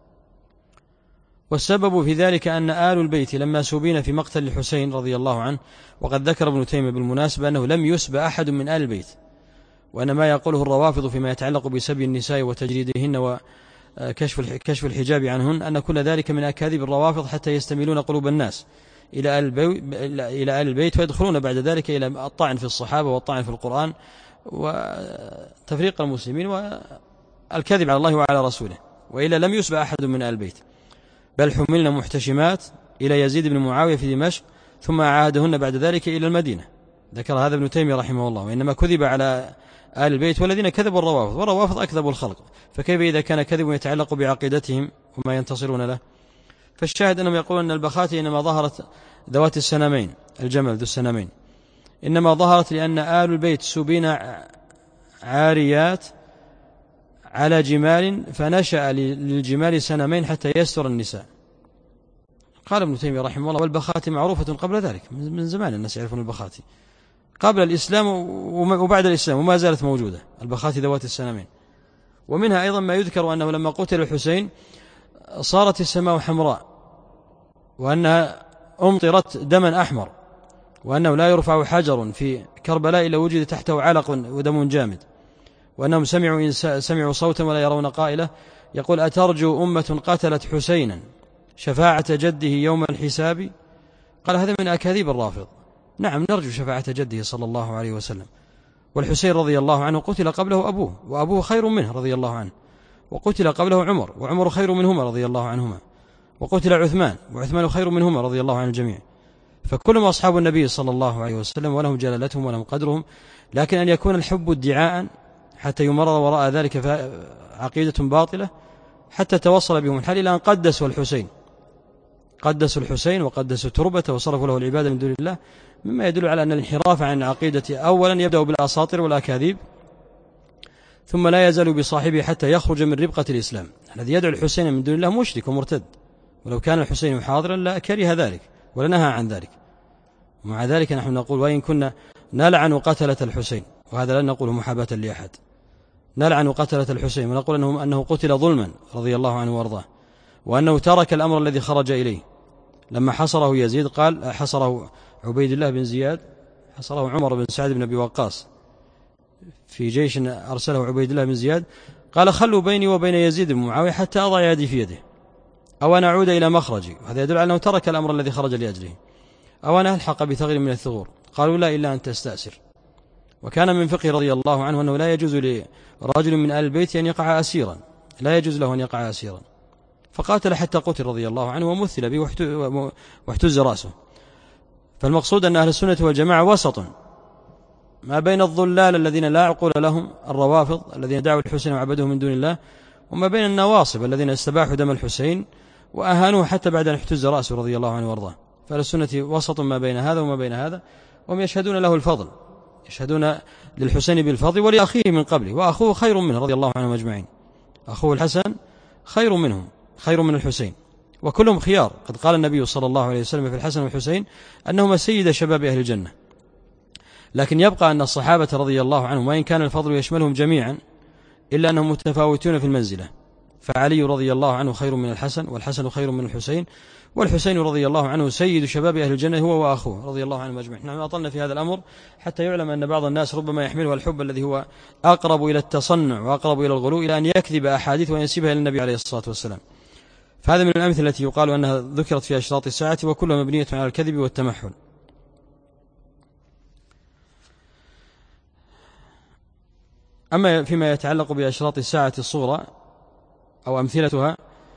والسبب في ذلك أن آل البيت لما سوبين في مقتل الحسين رضي الله عنه، وقد ذكر ابن تيمية بالمناسبة أنه لم يسب أحد من آل البيت، وأن ما يقوله الروافض فيما يتعلق بسبي النساء وتجريدهن وكشف الحجاب عنهن أن كل ذلك من أكاذيب الروافض حتى يستميلون قلوب الناس إلى آل البيت، ويدخلون بعد ذلك إلى الطعن في الصحابة والطعن في القرآن وتفريق المسلمين والكذب على الله وعلى رسوله. وإلا لم يسب أحد من آل البيت، بل حملنا محتشمات إلى يزيد بن معاوية في دمشق ثم عاهدهن بعد ذلك إلى المدينة. ذكر هذا ابن تيمية رحمه الله. وإنما كذب على آل البيت والذين كذبوا الروافض، والروافض أكذبوا الخلق، فكيف إذا كان كذب يتعلق بعقيدتهم وما ينتصرون له؟ فالشاهد أنهم يقولون أن البخات إنما ظهرت ذوات السنامين، الجمل ذو السنامين، إنما ظهرت لأن آل البيت سبين عاريات على جمال فنشأ للجمال سنامين حتى يستر النساء. قال ابن تيمية رحمه الله والبخات معروفة قبل ذلك، من زمان الناس يعرفون البخات قبل الإسلام وبعد الإسلام، وما زالت موجودة البخات ذوات السنامين. ومنها أيضا ما يذكر أنه لما قتل الحسين صارت السماء حمراء، وأنها أمطرت دما أحمر، وأنه لا يرفع حجر في كربلاء إلا وجد تحته علق ودم جامد، وأنهم سمعوا صوتا ولا يرون قائلة يقول أترجو أمة قتلت حسينا شفاعة جده يوم الحساب؟ قال هذا من أكاذيب الرافض. نعم نرجو شفاعة جده صلى الله عليه وسلم، والحسين رضي الله عنه قتل قبله أبوه، وأبوه خير منه رضي الله عنه، وقتل قبله عمر، وعمر خير منهما رضي الله عنهما، وقتل عثمان، وعثمان خير منهما رضي الله عن الجميع. فكلهم أصحاب النبي صلى الله عليه وسلم، ولهم جلالتهم ولهم قدرهم، لكن أن يكون الحب ادعاء حتى يمرض وراء ذلك عقيدة باطلة، حتى توصل بهم الحال إلى أن قدسوا الحسين، قدسوا الحسين وقدسوا تربته وصرفوا له العبادة من دون الله، مما يدل على أن الانحراف عن العقيدة أولا يبدأ بالأساطير والأكاذيب، ثم لا يزال بصاحبه حتى يخرج من ربقة الإسلام. الذي يدعو الحسين من دون الله مشرك ومرتد، ولو كان الحسين حاضرا لا كره ذلك ولا نهى عن ذلك. ومع ذلك نحن نقول وإن كنا نلعن قتلة الحسين، وهذا لا نقوله محاباة لأحد، نلعن قتلة الحسين ونقول أنه قتل ظلما رضي الله عنه وارضاه، وأنه ترك الأمر الذي خرج إليه لما حصره يزيد، قال حصره عبيد الله بن زياد، حصره عمر بن سعد بن أبي وقاص في جيش أرسله عبيد الله بن زياد، قال خلوا بيني وبين يزيد بن معاوية حتى أضع يدي في يده، أو أن أعود إلى مخرجي. وهذا يدل على أنه ترك الأمر الذي خرج لأجله، أو أن ألحق بثغر من الثغور. قالوا لا إلا أن تستأسر. وكان من فقه رضي الله عنه أنه لا يجوز لرجل من آل البيت أن يقع أسيرا، لا يجوز له أن يقع أسيرا، فقاتل حتى قتل رضي الله عنه ومثل به واحتز رأسه. فالمقصود أن أهل السنة والجماعة وسط ما بين الضلال الذين لا عقول لهم، الروافض الذين دعوا الحسين وعبدوه من دون الله، وما بين النواصب الذين استباحوا دم الحسين وأهانوه حتى بعد أن احتز رأسه رضي الله عنه وارضاه. فأهل السنة وسط ما بين هذا وما بين هذا، وهم يشهدون له الفضل، يشهدون للحسين بالفضل ولأخيه من قبله، وأخوه خير منه رضي الله عنهم أجمعين. أخوه الحسن خير منهم، خير من الحسين، وكلهم خيار. قد قال النبي صلى الله عليه وسلم في الحسن والحسين أنهما سيد شباب أهل الجنة. لكن يبقى أن الصحابة رضي الله عنهم وإن كان الفضل يشملهم جميعا إلا أنهم متفاوتون في المنزلة، فعلي رضي الله عنه خير من الحسن، والحسن خير من الحسين، والحسين رضي الله عنه سيد شباب أهل الجنة هو وأخوه رضي الله عنهم أجمعين. نحن أطلنا في هذا الأمر حتى يعلم أن بعض الناس ربما يحمله الحب الذي هو أقرب إلى التصنع وأقرب إلى الغلو، إلى أن يكذب أحاديث وينسبها إلى النبي عليه الصلاة والسلام. فهذا من الأمثلة التي يقال أنها ذكرت في أشراط الساعة، وكلها مبنية على الكذب والتمحل. أما فيما يتعلق بأشراط الساعة الصغرى أو أمثلتها،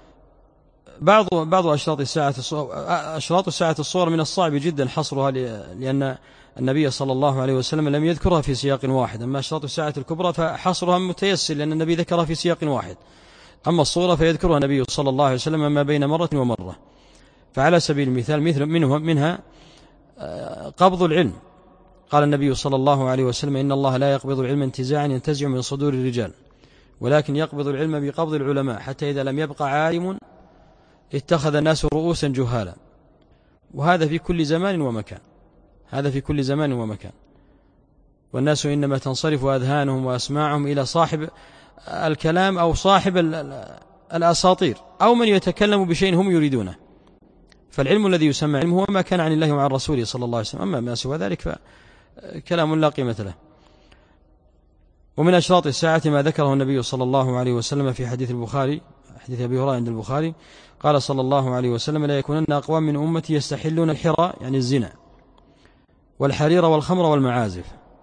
بعض أشراط الساعة الصغرى من الصعب جدا حصرها، لأن النبي صلى الله عليه وسلم لم يذكرها في سياق واحد. أما أشراط الساعة الكبرى فحصرها متيسر، لأن النبي ذكرها في سياق واحد. أما الصغرى فيذكرها النبي صلى الله عليه وسلم ما بين مرة ومرة. فعلى سبيل المثال منها قبض العلم. قال النبي صلى الله عليه وسلم إن الله لا يقبض العلم انتزاعا ينتزع من صدور الرجال، ولكن يقبض العلم بقبض العلماء، حتى إذا لم يبقى عالم اتخذ الناس رؤوسا جهالا. وهذا في كل زمان ومكان، هذا في كل زمان ومكان. والناس إنما تنصرف أذهانهم وأسماعهم إلى صاحب الكلام أو صاحب الأساطير أو من يتكلم بشيء هم يريدونه. فالعلم الذي يسمى علم هو ما كان عن الله وعن رسوله صلى الله عليه وسلم، أما ما سوى ذلك فكلام لا قيمة له. ومن أشراط الساعة ما ذكره النبي صلى الله عليه وسلم في حديث البخاري، حديث أبي هريرة عند البخاري، قال صلى الله عليه وسلم لا يكونن أقوام من أمتي يستحلون الحرى يعني الزنا والحرير والخمر والمعازف.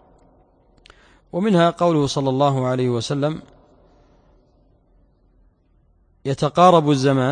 ومنها قوله صلى الله عليه وسلم يتقارب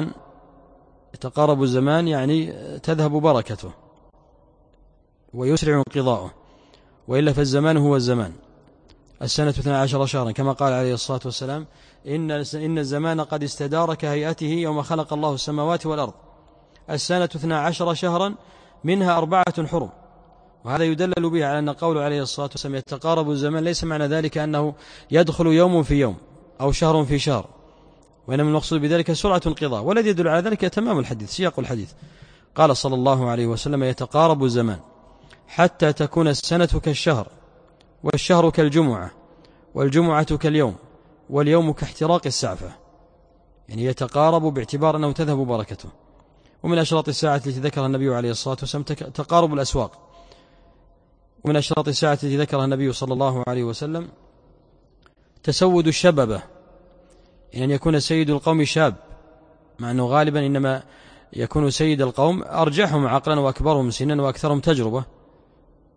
الزمان يعني تذهب بركته ويسرع انقضاؤه، وإلا فالزمان هو الزمان. السنة 12 شهرا كما قال عليه الصلاة والسلام إن الزمان قد استدار كهيئته يوم خلق الله السماوات والأرض. السنة 12 شهرا منها 4 حرم. وهذا يدلل به على أن قول عليه الصلاة والسلام يتقارب الزمان ليس معنى ذلك أنه يدخل يوم في يوم أو شهر في شهر، وإنما المقصود بذلك سرعة انقضاء. والذي يدل على ذلك تمام الحديث، سياق الحديث. قال صلى الله عليه وسلم يتقارب الزمان حتى تكون السنة كالشهر، والشهر كالجمعة، والجمعة كاليوم، واليوم كاحتراق السعفة. يعني يتقارب باعتبار أنه تذهب بركته. ومن أشراط الساعة التي ذكرها النبي عليه الصلاة والسلام تقارب الأسواق. ومن أشراط الساعة التي ذكرها النبي صلى الله عليه وسلم تسود الشببة، يعني أن يكون سيد القوم شاب، مع أنه غالبا إنما يكون سيد القوم أرجحهم عقلا وأكبرهم سنا وأكثرهم تجربة،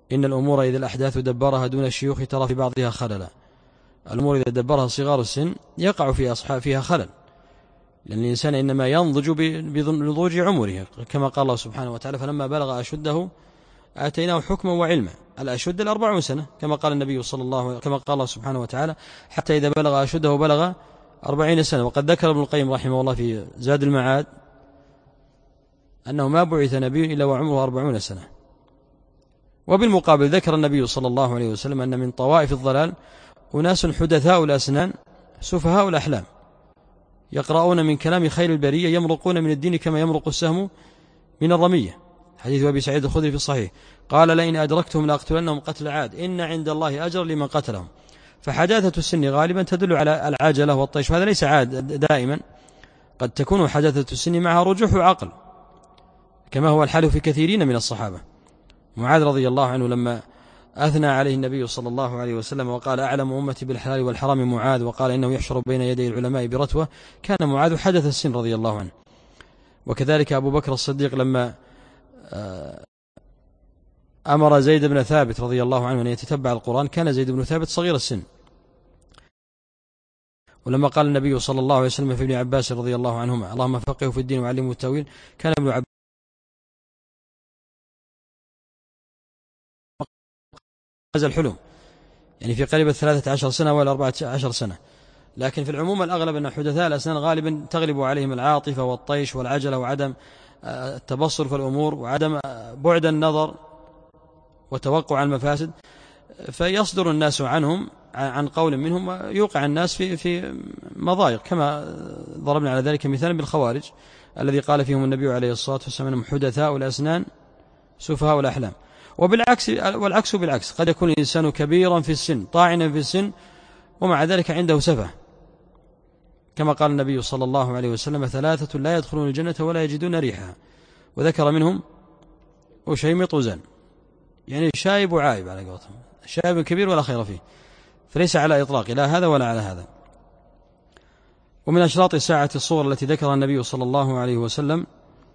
إن الأمور إذا الأحداث دبرها دون الشيوخ ترى في بعضها خللا. الأمور إذا دبرها صغار السن يقع فيها خلل، لأن الإنسان إنما ينضج بنضوج عمره، كما قال الله سبحانه وتعالى فلما بلغ أشده آتيناه حكما وعلما. الأشد 40 سنة كما قال النبي صلى الله عليه وسلم، كما قال الله سبحانه وتعالى حتى إذا بلغ أشده بلغ 40 سنة. وقد ذكر ابن القيم رحمه الله في زاد المعاد أنه ما بعث نبي إلا وعمره 40 سنة. وبالمقابل ذكر النبي صلى الله عليه وسلم أن من طوائف الضلال أناس حدثاء الأسنان سفهاء الأحلام يقرؤون من كلام خير البرية يمرقون من الدين كما يمرق السهم من الرمية. حديث أبي سعيد الخدري في الصحيح قال لئن أدركتهم لأقتلنهم قتل عاد إن عند الله أجر لمن قتلهم. فحداثة السن غالبا تدل على العجلة والطيش، وهذا ليس عاد دائما، قد تكون حداثة السن معها رجوح عقل كما هو الحال في كثيرين من الصحابة. معاذ رضي الله عنه لما أثنى عليه النبي صلى الله عليه وسلم وقال أعلم أمتي بالحلال والحرام معاذ، وقال إنه يحشر بين يدي العلماء برتوة، كان معاذ حدث السن رضي الله عنه. وكذلك أبو بكر الصديق لما أمر زيد بن ثابت رضي الله عنه أن يتتبع القرآن، كان زيد بن ثابت صغير السن. ولما قال النبي صلى الله عليه وسلم في ابن عباس رضي الله عنهما اللهم فقهه في الدين وعلمه التأويل، كان ابن عباس الحلم يعني في قريب 13 سنة ولا 14 سنة. لكن في العموم الأغلب أن حدثاء الأسنان غالبا تغلب عليهم العاطفة والطيش والعجلة وعدم التبصر في الأمور وعدم بعد النظر وتوقع المفاسد، فيصدر الناس عنهم عن قول منهم ويوقع الناس في مضايق، كما ضربنا على ذلك مثالا بالخوارج الذي قال فيهم النبي عليه الصلاة والسلام أنهم حدثاء الأسنان سفهاء الأحلام. والعكس بالعكس، قد يكون الإنسان كبيرا في السن طاعنا في السن ومع ذلك عنده سفه، كما قال النبي صلى الله عليه وسلم 3 لا يدخلون الجنة ولا يجدون ريحها، وذكر منهم أشيمط وزن، يعني شايب وعايب على قولتهم، شايب كبير ولا خير فيه، فليس على إطلاق لا هذا ولا على هذا. ومن أشراط الساعة الصور التي ذكرها النبي صلى الله عليه وسلم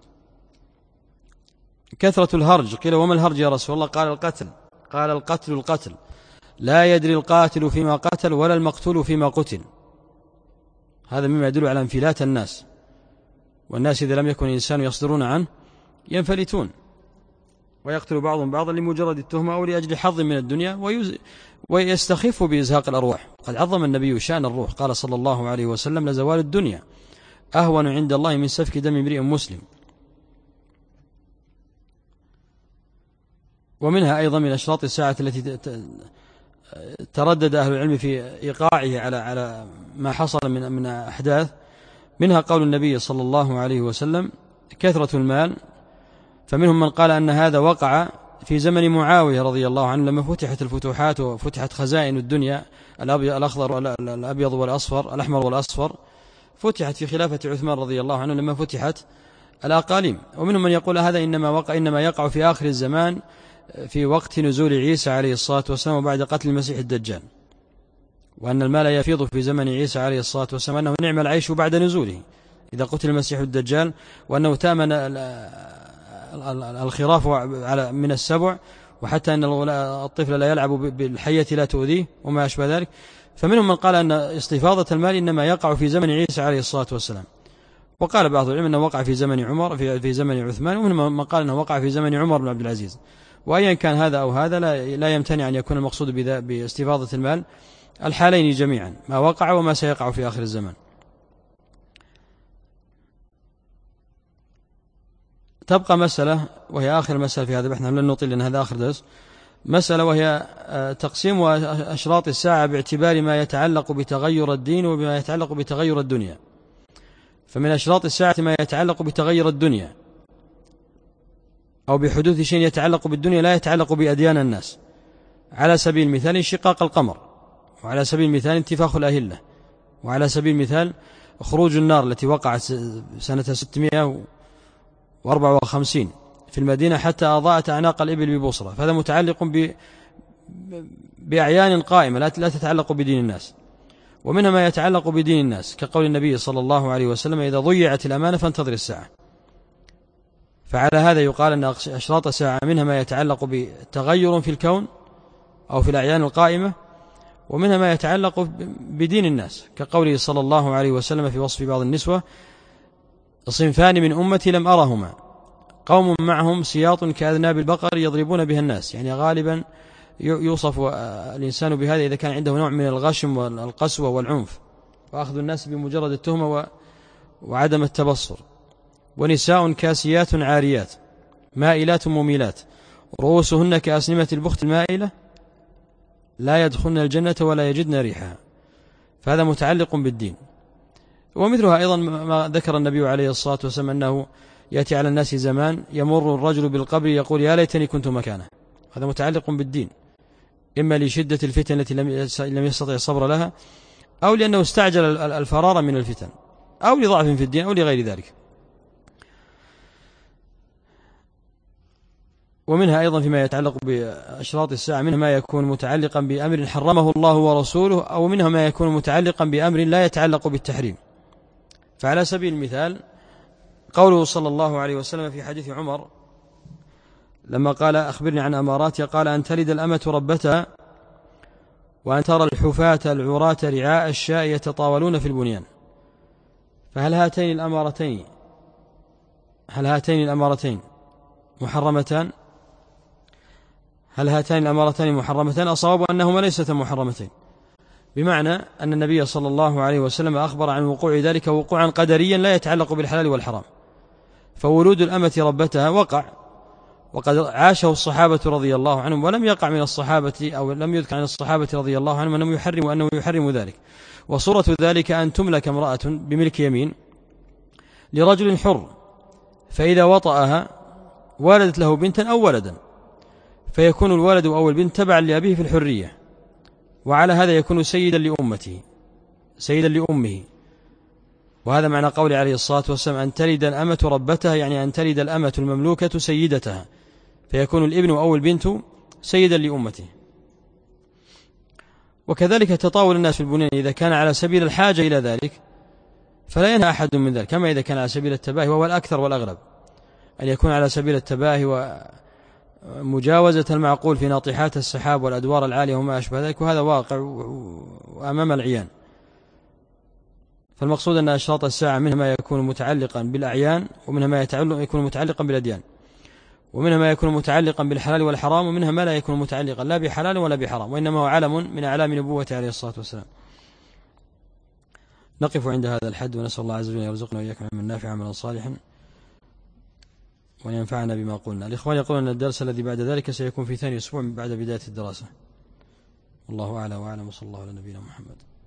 كثرة الهرج. قيل وما الهرج يا رسول الله؟ قال القتل. قال القتل لا يدري القاتل فيما قتل ولا المقتول فيما قتل. هذا مما يدل على انفلات الناس، والناس إذا لم يكن الإنسان يصدرون عنه ينفلتون ويقتل بعضهم بعضا لمجرد التهمة أو لأجل حظ من الدنيا ويستخف بإزهاق الأرواح. قد عظم النبي شأن الروح، قال صلى الله عليه وسلم لزوال الدنيا أهون عند الله من سفك دم امرئ مسلم. ومنها أيضا من أشراط الساعة التي تردد أهل العلم في إيقاعه على ما حصل من أحداث، منها قول النبي صلى الله عليه وسلم كثرة المال، فمنهم من قال أن هذا وقع في زمن معاوية رضي الله عنه لما فتحت الفتوحات وفتحت خزائن الدنيا الأخضر والأبيض والأصفر الأحمر والأصفر، فتحت في خلافة عثمان رضي الله عنه لما فتحت الأقاليم. ومنهم من يقول هذا إنما يقع في آخر الزمان في وقت نزول عيسى عليه الصلاة والسلام وبعد قتل المسيح الدجال، وأن المال يفيض في زمن عيسى عليه الصلاة والسلام، أنه نعم العيش بعد نزوله إذا قتل المسيح الدجال، وأنه تامن الخراف من السبع، وحتى أن الطفل لا يلعب بالحية لا تؤذيه وما أشبه ذلك. فمنهم من قال أن استفاضة المال إنما يقع في زمن عيسى عليه الصلاة والسلام، وقال بعض العلم أنه وقع في زمن عمر في زمن عثمان، ومنهم من قال أنه وقع في زمن عمر بن عبد العزيز. وأيا كان هذا أو هذا لا يمتنع أن يكون المقصود باستفاضة المال الحالين جميعا، ما وقع وما سيقع في آخر الزمان. تبقى مسألة وهي آخر مسألة في هذا البحث، لن نطيل لأن هذا آخر درس، مسألة وهي تقسيم أشراط الساعة باعتبار ما يتعلق بتغير الدين وبما يتعلق بتغير الدنيا. فمن أشراط الساعة ما يتعلق بتغير الدنيا أو بحدوث شيء يتعلق بالدنيا لا يتعلق بأديان الناس، على سبيل المثال انشقاق القمر، وعلى سبيل المثال انتفاخ الأهلة، وعلى سبيل المثال خروج النار التي وقعت سنة 654 في المدينة حتى أضاءت أعناق الإبل ببصرة، فهذا متعلق بأعيان قائمة لا تتعلق بدين الناس. ومنها ما يتعلق بدين الناس كقول النبي صلى الله عليه وسلم إذا ضيعت الأمانة فانتظر الساعة. فعلى هذا يقال أن أشراط الساعة منها ما يتعلق بتغير في الكون أو في الأعيان القائمة، ومنها ما يتعلق بدين الناس، كقوله صلى الله عليه وسلم في وصف بعض النسوة: صنفان من أمتي لم أرهما، قوم معهم سياط كأذناب البقر يضربون بها الناس. يعني غالبا يوصف الإنسان بهذا إذا كان عنده نوع من الغشم والقسوة والعنف وأخذ الناس بمجرد التهمة وعدم التبصر. ونساء كاسيات عاريات مائلات مميلات رؤوسهن كأسنمة البخت المائلة لا يدخلن الجنة ولا يجدن ريحها. فهذا متعلق بالدين. ومثلها أيضا ما ذكر النبي عليه الصلاة والسلام أنه يأتي على الناس زمان يمر الرجل بالقبر يقول: يا ليتني كنت مكانه. هذا متعلق بالدين، إما لشدة الفتن التي لم يستطع الصبر لها، أو لأنه استعجل الفرار من الفتن، أو لضعف في الدين، أو لغير ذلك. ومنها أيضا فيما يتعلق بأشراط الساعة منها ما يكون متعلقا بأمر حرمه الله ورسوله، أو منها ما يكون متعلقا بأمر لا يتعلق بالتحريم. فعلى سبيل المثال قوله صلى الله عليه وسلم في حديث عمر لما قال: أخبرني عن أماراتها، قال: أن تلد الأمة ربتها، وأن ترى الحفاة العراة رعاء الشاء يتطاولون في البنيان. فهل هاتين الأمارتين محرمتان؟ هل هاتين الأمارتين محرمتان؟ الصواب أنهما ليستا محرمتين، بمعنى أن النبي صلى الله عليه وسلم أخبر عن وقوع ذلك وقوعا قدريا لا يتعلق بالحلال والحرام. فولود الأمة ربتها وقع، وقد عاشه الصحابة رضي الله عنهم، ولم يقع من الصحابة أو لم يذكر عن الصحابة رضي الله عنهم أنه يحرم ذلك. وصورة ذلك أن تملك امرأة بملك يمين لرجل حر، فإذا وطأها ولدت له بنتا أو ولدا، فيكون الولد أو البنت تبعا لأبيه في الحرية، وعلى هذا يكون سيدا لأمه. وهذا معنى قول عليه الصلاة والسلام: أن تلد الأمة ربتها، يعني أن تلد الأمة المملوكة سيدتها، فيكون الابن أو البنت سيدا لأمته. وكذلك تطاول الناس في البنيان إذا كان على سبيل الحاجة إلى ذلك فلا ينهى أحد من ذلك، كما إذا كان على سبيل التباهي، وهو الأكثر والأغلب أن يكون على سبيل التباهي ومجاوزة المعقول في ناطحات السحاب والأدوار العالية وما أشبه ذلك، وهذا واقع أمام العيان. فالمقصود أن أشراط الساعة منها ما يكون متعلقا بالأعيان، ومنها ما يكون متعلقا بالأديان، ومنها ما يكون متعلقا بالحلال والحرام، ومنها ما لا يكون متعلقا لا بحلال ولا بحرام، وإنما هو علم من أعلام نبوته عليه الصلاة والسلام. نقف عند هذا الحد، ونسأل الله عز وجل يرزقنا وإياكم علما نافعا عملا صالحا، وينفعنا بما قلنا. الإخوان يقولون أن الدرس الذي بعد ذلك سيكون في ثاني أسبوع بعد بداية الدراسة. والله أعلى وأعلم، وصلى الله على نبينا محمد.